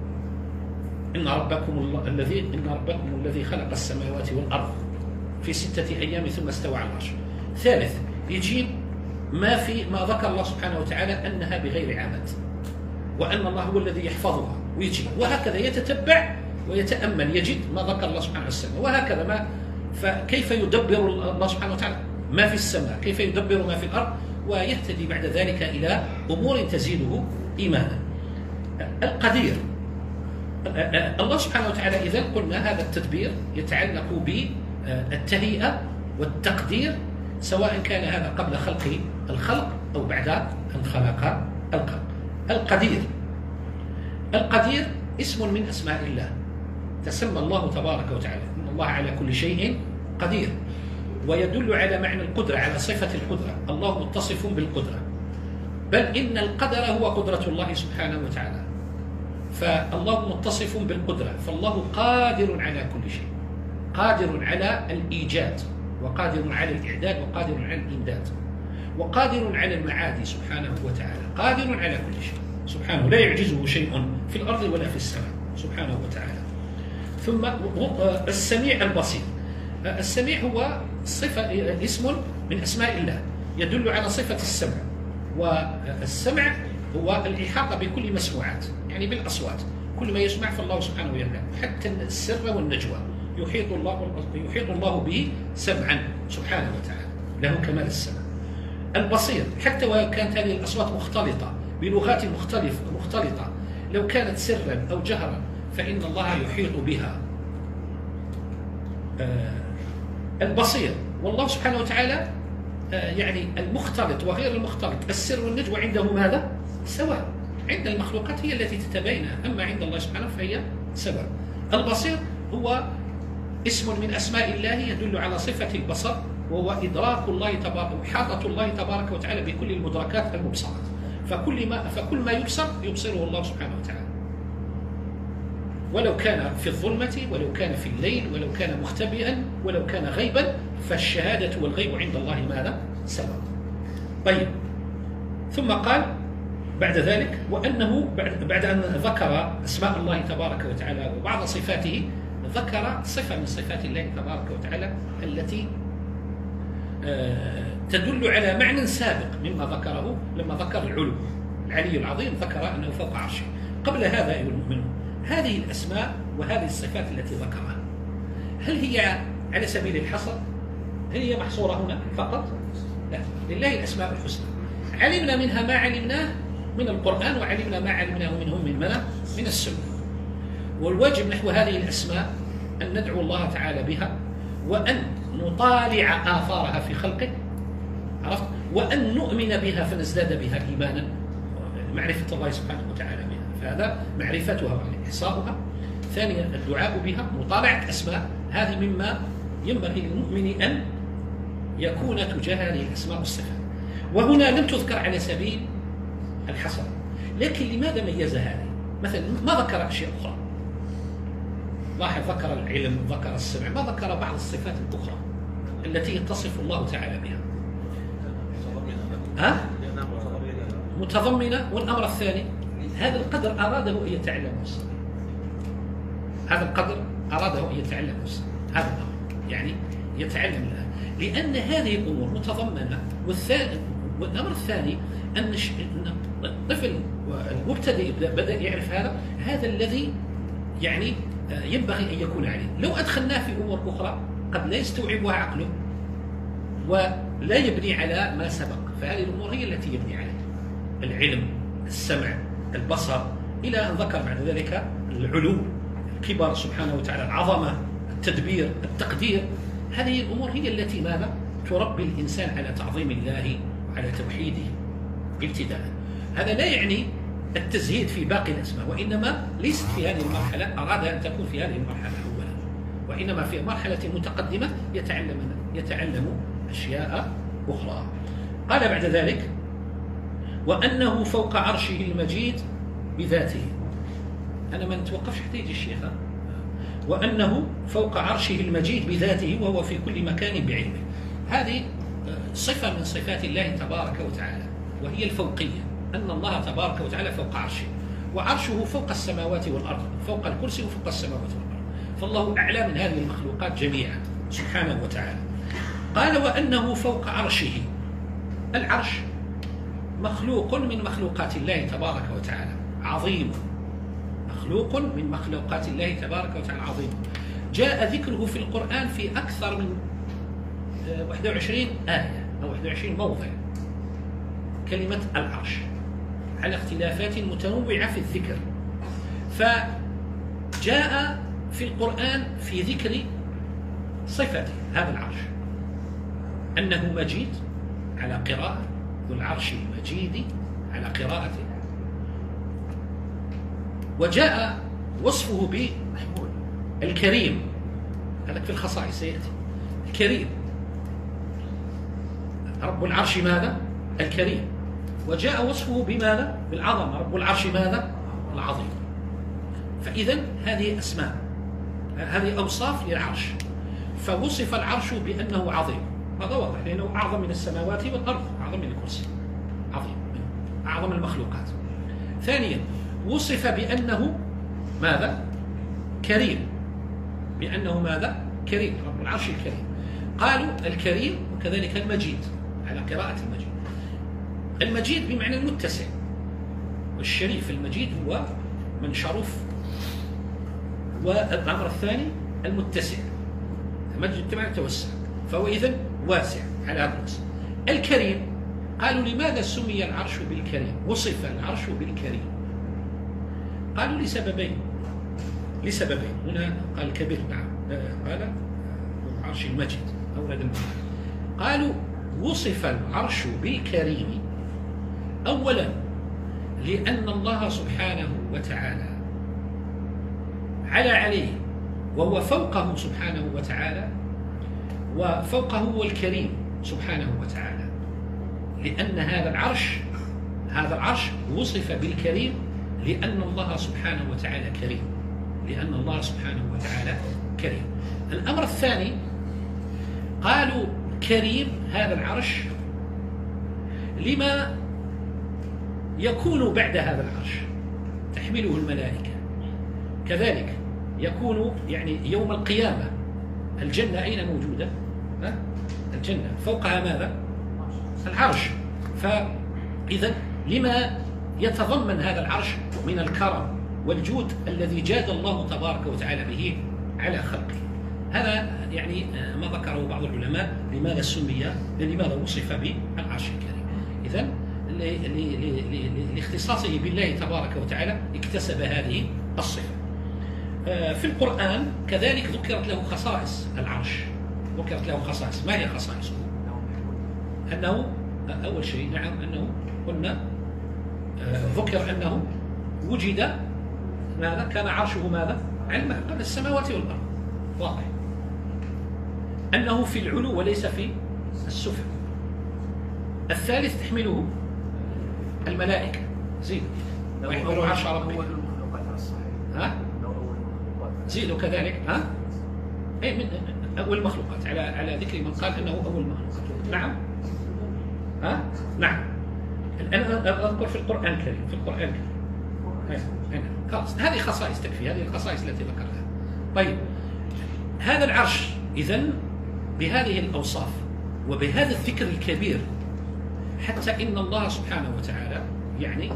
إن ربكم الله الذي إن ربكم الذي خلق السماوات والأرض في ستة أيام ثم استوى على العرش. ثالث يجيب ما في ما ذكر الله سبحانه وتعالى أنها بغير عمد، وأن الله هو الذي يحفظها ويجيب، وهكذا يتتبع ويتأمل يجد ما ذكر الله سبحانه وتعالى، وهكذا ما. فكيف يدبر الله سبحانه وتعالى ما في السماء، كيف يدبر ما في الأرض، ويهتدي بعد ذلك إلى أمور تزيده إيمانا. القدير، الله سبحانه وتعالى إذا قلنا هذا التدبير يتعلق بالتهيئة والتقدير، سواء كان هذا قبل خلق الخلق أو بعد أن خلق الخلق. القدير القدير اسم من أسماء الله، تسمى الله تبارك وتعالى إن الله على كل شيء قدير، ويدل على معنى القدرة، على صفة القدرة. الله متصف بالقدرة، بل إن القدر هو قدرة الله سبحانه وتعالى. فالله متصف بالقدرة، فالله قادر على كل شيء، قادر على الإيجاد، وقادر على الإعداد، وقادر على الإمداد، وقادر على المعادي سبحانه وتعالى، قادر على كل شيء سبحانه، لا يعجزه شيء في الأرض ولا في السماء سبحانه وتعالى. ثم السميع البصير. السميع هو صفة اسم من أسماء الله يدل على صفة السمع، والسمع هو الإحاطة بكل مسموعات، يعني بالأصوات، كل ما يسمع فالله سبحانه وتعالى، حتى السر والنجوى يحيط الله يحيط الله به سمعا سبحانه وتعالى، له كمال السمع. البصير حتى وإن كانت هذه الأصوات مختلطة بلغات مختلفة مختلطة، لو كانت سرا أو جهرا فإن الله يحيط بها. آه البصير، والله سبحانه وتعالى آه يعني المختلط وغير المختلط، السر والنجوى عنده ماذا؟ سواء. عند المخلوقات هي التي تتباين، أما عند الله سبحانه فهي سواء. البصير هو اسم من أسماء الله يدل على صفة البصر، وهو إدراك الله تبارك وإحاطة الله تبارك وتعالى بكل المدركات المبصرات، فكل ما فكل ما يبصر يبصره الله سبحانه وتعالى، ولو كان في الظلمة، ولو كان في الليل، ولو كان مختبئا، ولو كان غيبا، فالشهادة والغيب عند الله ماذا؟ سواء. طيب، ثم قال بعد ذلك وأنه بعد أن ذكر أسماء الله تبارك وتعالى وبعض صفاته، ذكر صفة من صفات الله تبارك وتعالى التي تدل على معنى سابق مما ذكره لما ذكر العلو. العلي العظيم ذكر أنه فوق عرشه. قبل هذا أيها المؤمنون، هذه الأسماء وهذه الصفات التي ذكرها هل هي على سبيل الحصر؟ هل هي محصورة هنا فقط؟ لا، لله الأسماء الحسنى، علمنا منها ما علمناه من القرآن، وعلمنا ما علمناه منهم من منى من السنة. والواجب نحو هذه الأسماء أن ندعو الله تعالى بها، وأن نطالع آثارها في خلقه، عرفت؟ وأن نؤمن بها فنزداد بها إيمانا، معرفة الله سبحانه وتعالى بها، فهذا معرفتها إحصاؤها. ثانيا الدعاء بها، مطالعة أسماء، هذه مما ينبغي للمؤمن أن يكون تجاه هذه الأسماء والصفات. وهنا لم تذكر على سبيل الحصر، لكن لماذا ميز هذه؟ مثلا ما ذكر أشياء أخرى، لاحظ ذكر العلم، ذكر السمع، ما ذكر بعض الصفات الأخرى التي يتصف الله تعالى بها. ها؟ متضمنة. والأمر الثاني هذا القدر أراده أن يتعلم الصبر، هذا القدر أراده أن يتعلم الصبر، هذا الأمر يعني يتعلم الآن، لأن هذه الأمور متضمنة. والثاني والأمر الثاني أن الطفل المبتدئ بدأ يعرف هذا هذا الذي يعني ينبغي أن يكون عليه. لو أدخلناه في أمور أخرى قد لا يستوعبها عقله ولا يبني على ما سبق، فهذه الأمور هي التي يبني عليها: العلم، السمع، البصر، إلى أن ذكر بعد ذلك العلو، الكبر سبحانه وتعالى، العظمة، التدبير، التقدير. هذه الأمور هي التي ماذا؟ تربي الإنسان على تعظيم الله وعلى توحيده ابتداء. هذا لا يعني التزهيد في باقي الأسماء، وإنما ليست في هذه المرحلة، أراد أن تكون في هذه المرحلة أولا، وإنما في مرحلة متقدمة يتعلم يتعلم أشياء أخرى. قال بعد ذلك: وأنه فوق عرشه المجيد بذاته. أنا ما نتوقفش حتى يجي الشيخ. وأنه فوق عرشه المجيد بذاته وهو في كل مكان بعلمه. هذه صفة من صفات الله تبارك وتعالى، وهي الفوقية، أن الله تبارك وتعالى فوق عرشه، وعرشه فوق السماوات والأرض، فوق الكرسي وفوق السماوات والأرض، فالله أعلى من هذه المخلوقات جميعا سبحانه وتعالى. قال: وأنه فوق عرشه. العرش مخلوق من مخلوقات الله تبارك وتعالى، عظيم، مخلوق من مخلوقات الله تبارك وتعالى، عظيم. جاء ذكره في القرآن في أكثر من واحد وعشرين آية أو واحد وعشرين موضع، كلمة العرش، على اختلافات متنوعة في الذكر. فجاء في القرآن في ذكر صفته هذا العرش، أنه مجيد على قراءة، ذو العرش المجيد على قراءته. وجاء وصفه بالكريم، هذا في الخصائص سيأتي، الكريم، رب العرش ماذا؟ الكريم. وجاء وصفه بماذا؟ بالعظمة، رب العرش ماذا؟ العظيم. فإذا هذه أسماء، هذه أوصاف للعرش، فوصف العرش بأنه عظيم، هذا واضح، لأنه أعظم من السماوات والأرض، أعظم من الكرسي، عظيم، أعظم المخلوقات. ثانيا وصف بأنه ماذا؟ كريم، بأنه ماذا؟ كريم، رب العرش الكريم. قالوا الكريم وكذلك المجيد على قراءة المجيد. المجيد بمعنى المتسع والشريف، المجيد هو من شرف، والأمر الثاني المتسع، المجد بمعنى توسع، فهو إذن واسع على هذا الوصف. الكريم، قالوا لماذا سمي العرش بالكريم؟ وصف العرش بالكريم. قالوا لسببين، لسببين هنا قال الكبير، نعم، قال العرش المجيد أولاد المجيد. قالوا وصف العرش بالكريم أولا لأن الله سبحانه وتعالى على عليه، وهو فوقه سبحانه وتعالى، وفوقه هو الكريم سبحانه وتعالى، لأن هذا العرش هذا العرش وصف بالكريم لأن الله سبحانه وتعالى كريم، لأن الله سبحانه وتعالى كريم. الأمر الثاني قالوا كريم هذا العرش لما يكون بعد هذا العرش، تحمله الملائكة، كذلك يكون يعني يوم القيامة الجنة أين موجودة؟ ها؟ الجنة فوقها ماذا؟ العرش. فإذا لما يتضمن هذا العرش من الكرم والجود الذي جاد الله تبارك وتعالى به على خلقه. هذا يعني ما ذكره بعض العلماء لماذا سمي، لماذا وصف بالعرش الكريم. إذن لاختصاصه بالله تبارك وتعالى اكتسب هذه الصفة. في القرآن كذلك ذكرت له خصائص العرش، ذكرت له خصائص. ما هي خصائصه؟ أنه أول شيء نعم أنه قلنا ذكر أنه وجد ماذا؟ كان عرشه ماذا؟ على الماء قبل السماوات والأرض، واضح أنه في العلو وليس في السفل. الثالث تحمله الملائكة، زيد ويحمل عرش ربك. ها؟ زيد كذلك. ها؟ أي من أول المخلوقات، على على ذكر من قال أنه أول المخلوقات. نعم. ها؟ نعم. الآن أذكر في القرآن الكريم، في القرآن الكريم. خلاص، هذه خصائص تكفي، هذه الخصائص التي ذكرها. طيب، هذا العرش إذن بهذه الأوصاف وبهذا الذكر الكبير، حتى إن الله سبحانه وتعالى يعني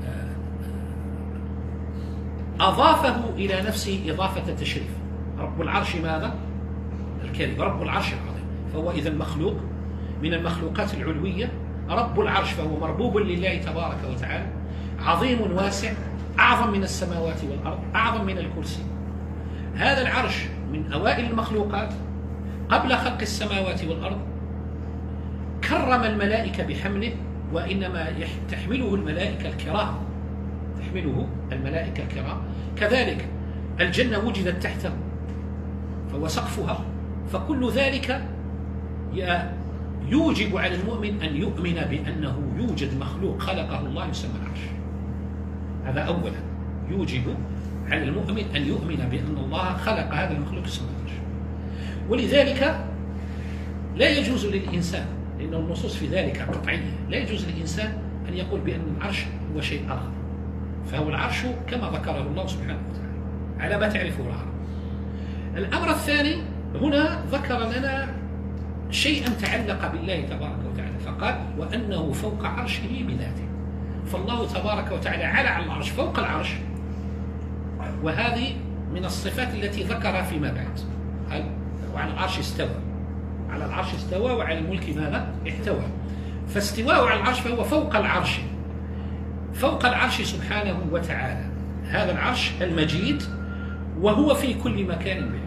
أضافه إلى نفسه إضافة تشريف. رب العرش ماذا؟ الكريم، رب العرش العظيم، فهو إذن مخلوق من المخلوقات العلوية، رب العرش، فهو مربوب لله تبارك وتعالى، عظيم واسع، أعظم من السماوات والأرض، أعظم من الكرسي. هذا العرش من أوائل المخلوقات قبل خلق السماوات والأرض، كرم الملائكة بحمله، وإنما تحمله الملائكة الكرام، تحمله الملائكة الكرام. كذلك الجنة وجدت تحته فهو سقفها، فكل ذلك يوجب على المؤمن أن يؤمن بأنه يوجد مخلوق خلقه الله يسمى العرش. هذا أولا يوجب على المؤمن أن يؤمن بأن الله خلق هذا المخلوق يسمى العرش. ولذلك لا يجوز للإنسان، لأن النصوص في ذلك قطعية، لا يجوز للإنسان أن يقول بأن العرش هو شيء آخر، فهو العرش كما ذكره الله سبحانه وتعالى على ما تعرفه العرب. الأمر الثاني، هنا ذكر لنا شيئا تعلق بالله تبارك وتعالى، فقال وأنه فوق عرشه بذاته. فالله تبارك وتعالى على العرش، فوق العرش، وهذه من الصفات التي ذكرها فيما بعد. قال وعلى العرش استوى، على العرش استوى، وعلى الملك ماذا؟ احتوى. فاستواء على العرش فهو فوق العرش، فوق العرش سبحانه وتعالى، هذا العرش المجيد، وهو في كل مكان به.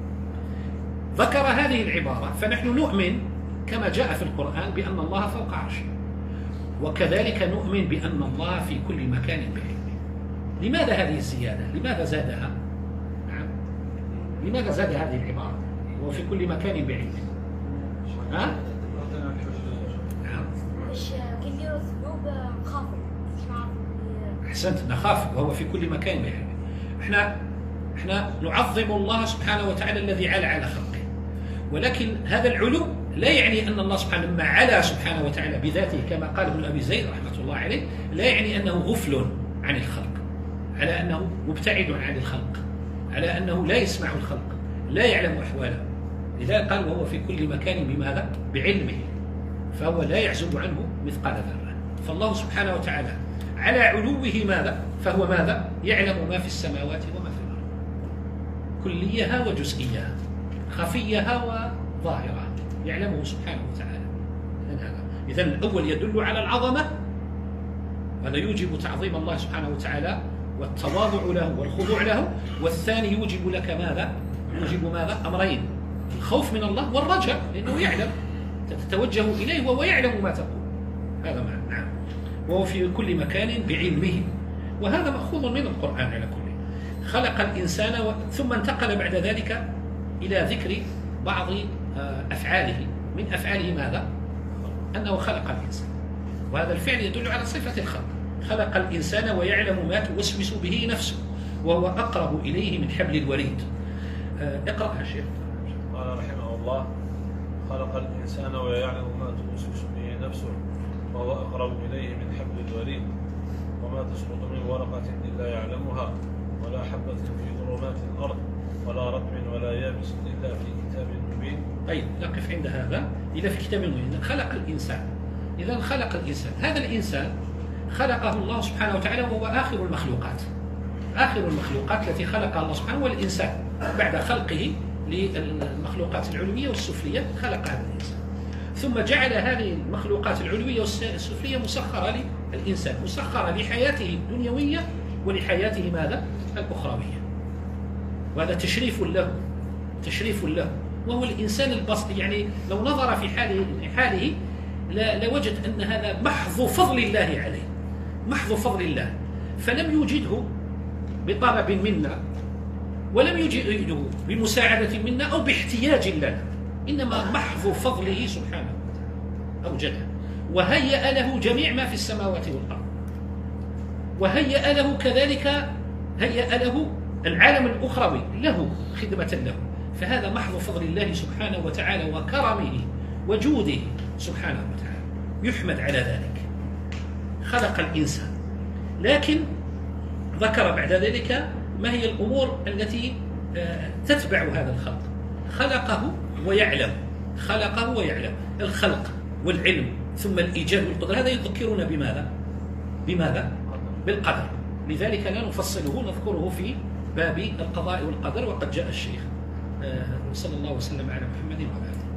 ذكر هذه العبارة، فنحن نؤمن كما جاء في القرآن بأن الله فوق عرشه، وكذلك نؤمن بأن الله في كل مكان بعلمه. لماذا هذه الزيادة؟ لماذا زادها؟ نعم. لماذا زاد هذه العبارة؟ هو في كل مكان بعلمه. ها؟ نعم. كثير الذنوب خافض. أحسنت، نخاف وهو في كل مكان بعلمه. احنا احنا نعظم الله سبحانه وتعالى الذي علا على خلقه، ولكن هذا العلو لا يعني أن الله سبحانه لما علا سبحانه وتعالى بذاته كما قال ابن أبي زيد رحمة الله عليه، لا يعني أنه غفل عن الخلق، على أنه مبتعد عن الخلق، على أنه لا يسمع الخلق، لا يعلم أحواله. لذلك قال وهو في كل مكان بماذا؟ بعلمه، فهو لا يعزب عنه مثقال ذرة. فالله سبحانه وتعالى على علوه ماذا؟ فهو ماذا؟ يعلم ما في السماوات وما في الأرض، كليها وجزئيها، خفيها وظاهرها، يعلمه سبحانه وتعالى. إذن الأول يدل على العظمة، وهذا يوجب تعظيم الله سبحانه وتعالى والتواضع له والخضوع له. والثاني يوجب لك ماذا؟ يوجب ماذا؟ أمرين، الخوف من الله والرجاء، لأنه يعلم، تتوجه إليه وهو يعلم ما تقول. هذا معنى. نعم. وهو في كل مكان بعلمه، وهذا مأخوذ من القرآن على كله. خلق الإنسان و... ثم انتقل بعد ذلك إلى ذكر بعض أفعاله. من أفعاله ماذا؟ أنه خلق الإنسان، وهذا الفعل يدل على صفة الخلق. خلق الإنسان ويعلم ما توسوس به نفسه، وهو أقرب إليه من حبل الوريد. اقرأ يا شيخ. قال رحمه الله: خلق الإنسان ويعلم ما توسوس به نفسه، وهو أقرب إليه من حبل الوريد، وما تسقط من ورقة إلا يعلمها، ولا حبة في ظلمات الأرض، ولا رطب ولا يابس إلا في كتاب مبين. طيب نقف عند هذا. إذا في كتاب مبين خلق الإنسان، إذا خلق الإنسان، هذا الإنسان خلقه الله سبحانه وتعالى، وهو آخر المخلوقات، آخر المخلوقات التي خلقها الله سبحانه، والإنسان بعد خلقه للمخلوقات العلوية والسفلية خلق هذا الإنسان، ثم جعل هذه المخلوقات العلوية والسفلية مسخرة للإنسان، مسخرة لحياته الدنيوية ولحياته ماذا؟ الأخروية. وهذا تشريف له، تشريف له، وهو الإنسان البسيط. يعني لو نظر في حاله حاله لوجد أن هذا محض فضل الله عليه، محض فضل الله، فلم يوجده بطلب منا ولم يوجده بمساعدة منا أو باحتياج لنا، إنما محض فضله سبحانه أوجده، وهيأ له جميع ما في السماوات والأرض، وهيأ له كذلك هيأ له العالم الأخروي له خدمة له، فهذا محض فضل الله سبحانه وتعالى وكرمه وجوده سبحانه وتعالى، يحمد على ذلك. خلق الإنسان، لكن ذكر بعد ذلك ما هي الأمور التي تتبع هذا الخلق. خلقه ويعلم، خلقه ويعلم، الخلق والعلم ثم الإيجاد والقدرة، هذا يذكرنا بماذا؟ بماذا؟ بالقدر، لذلك لا نفصله، نذكره في باب القضاء والقدر، وقد جاء الشيخ. صلى الله وسلم على محمد وعلى آله.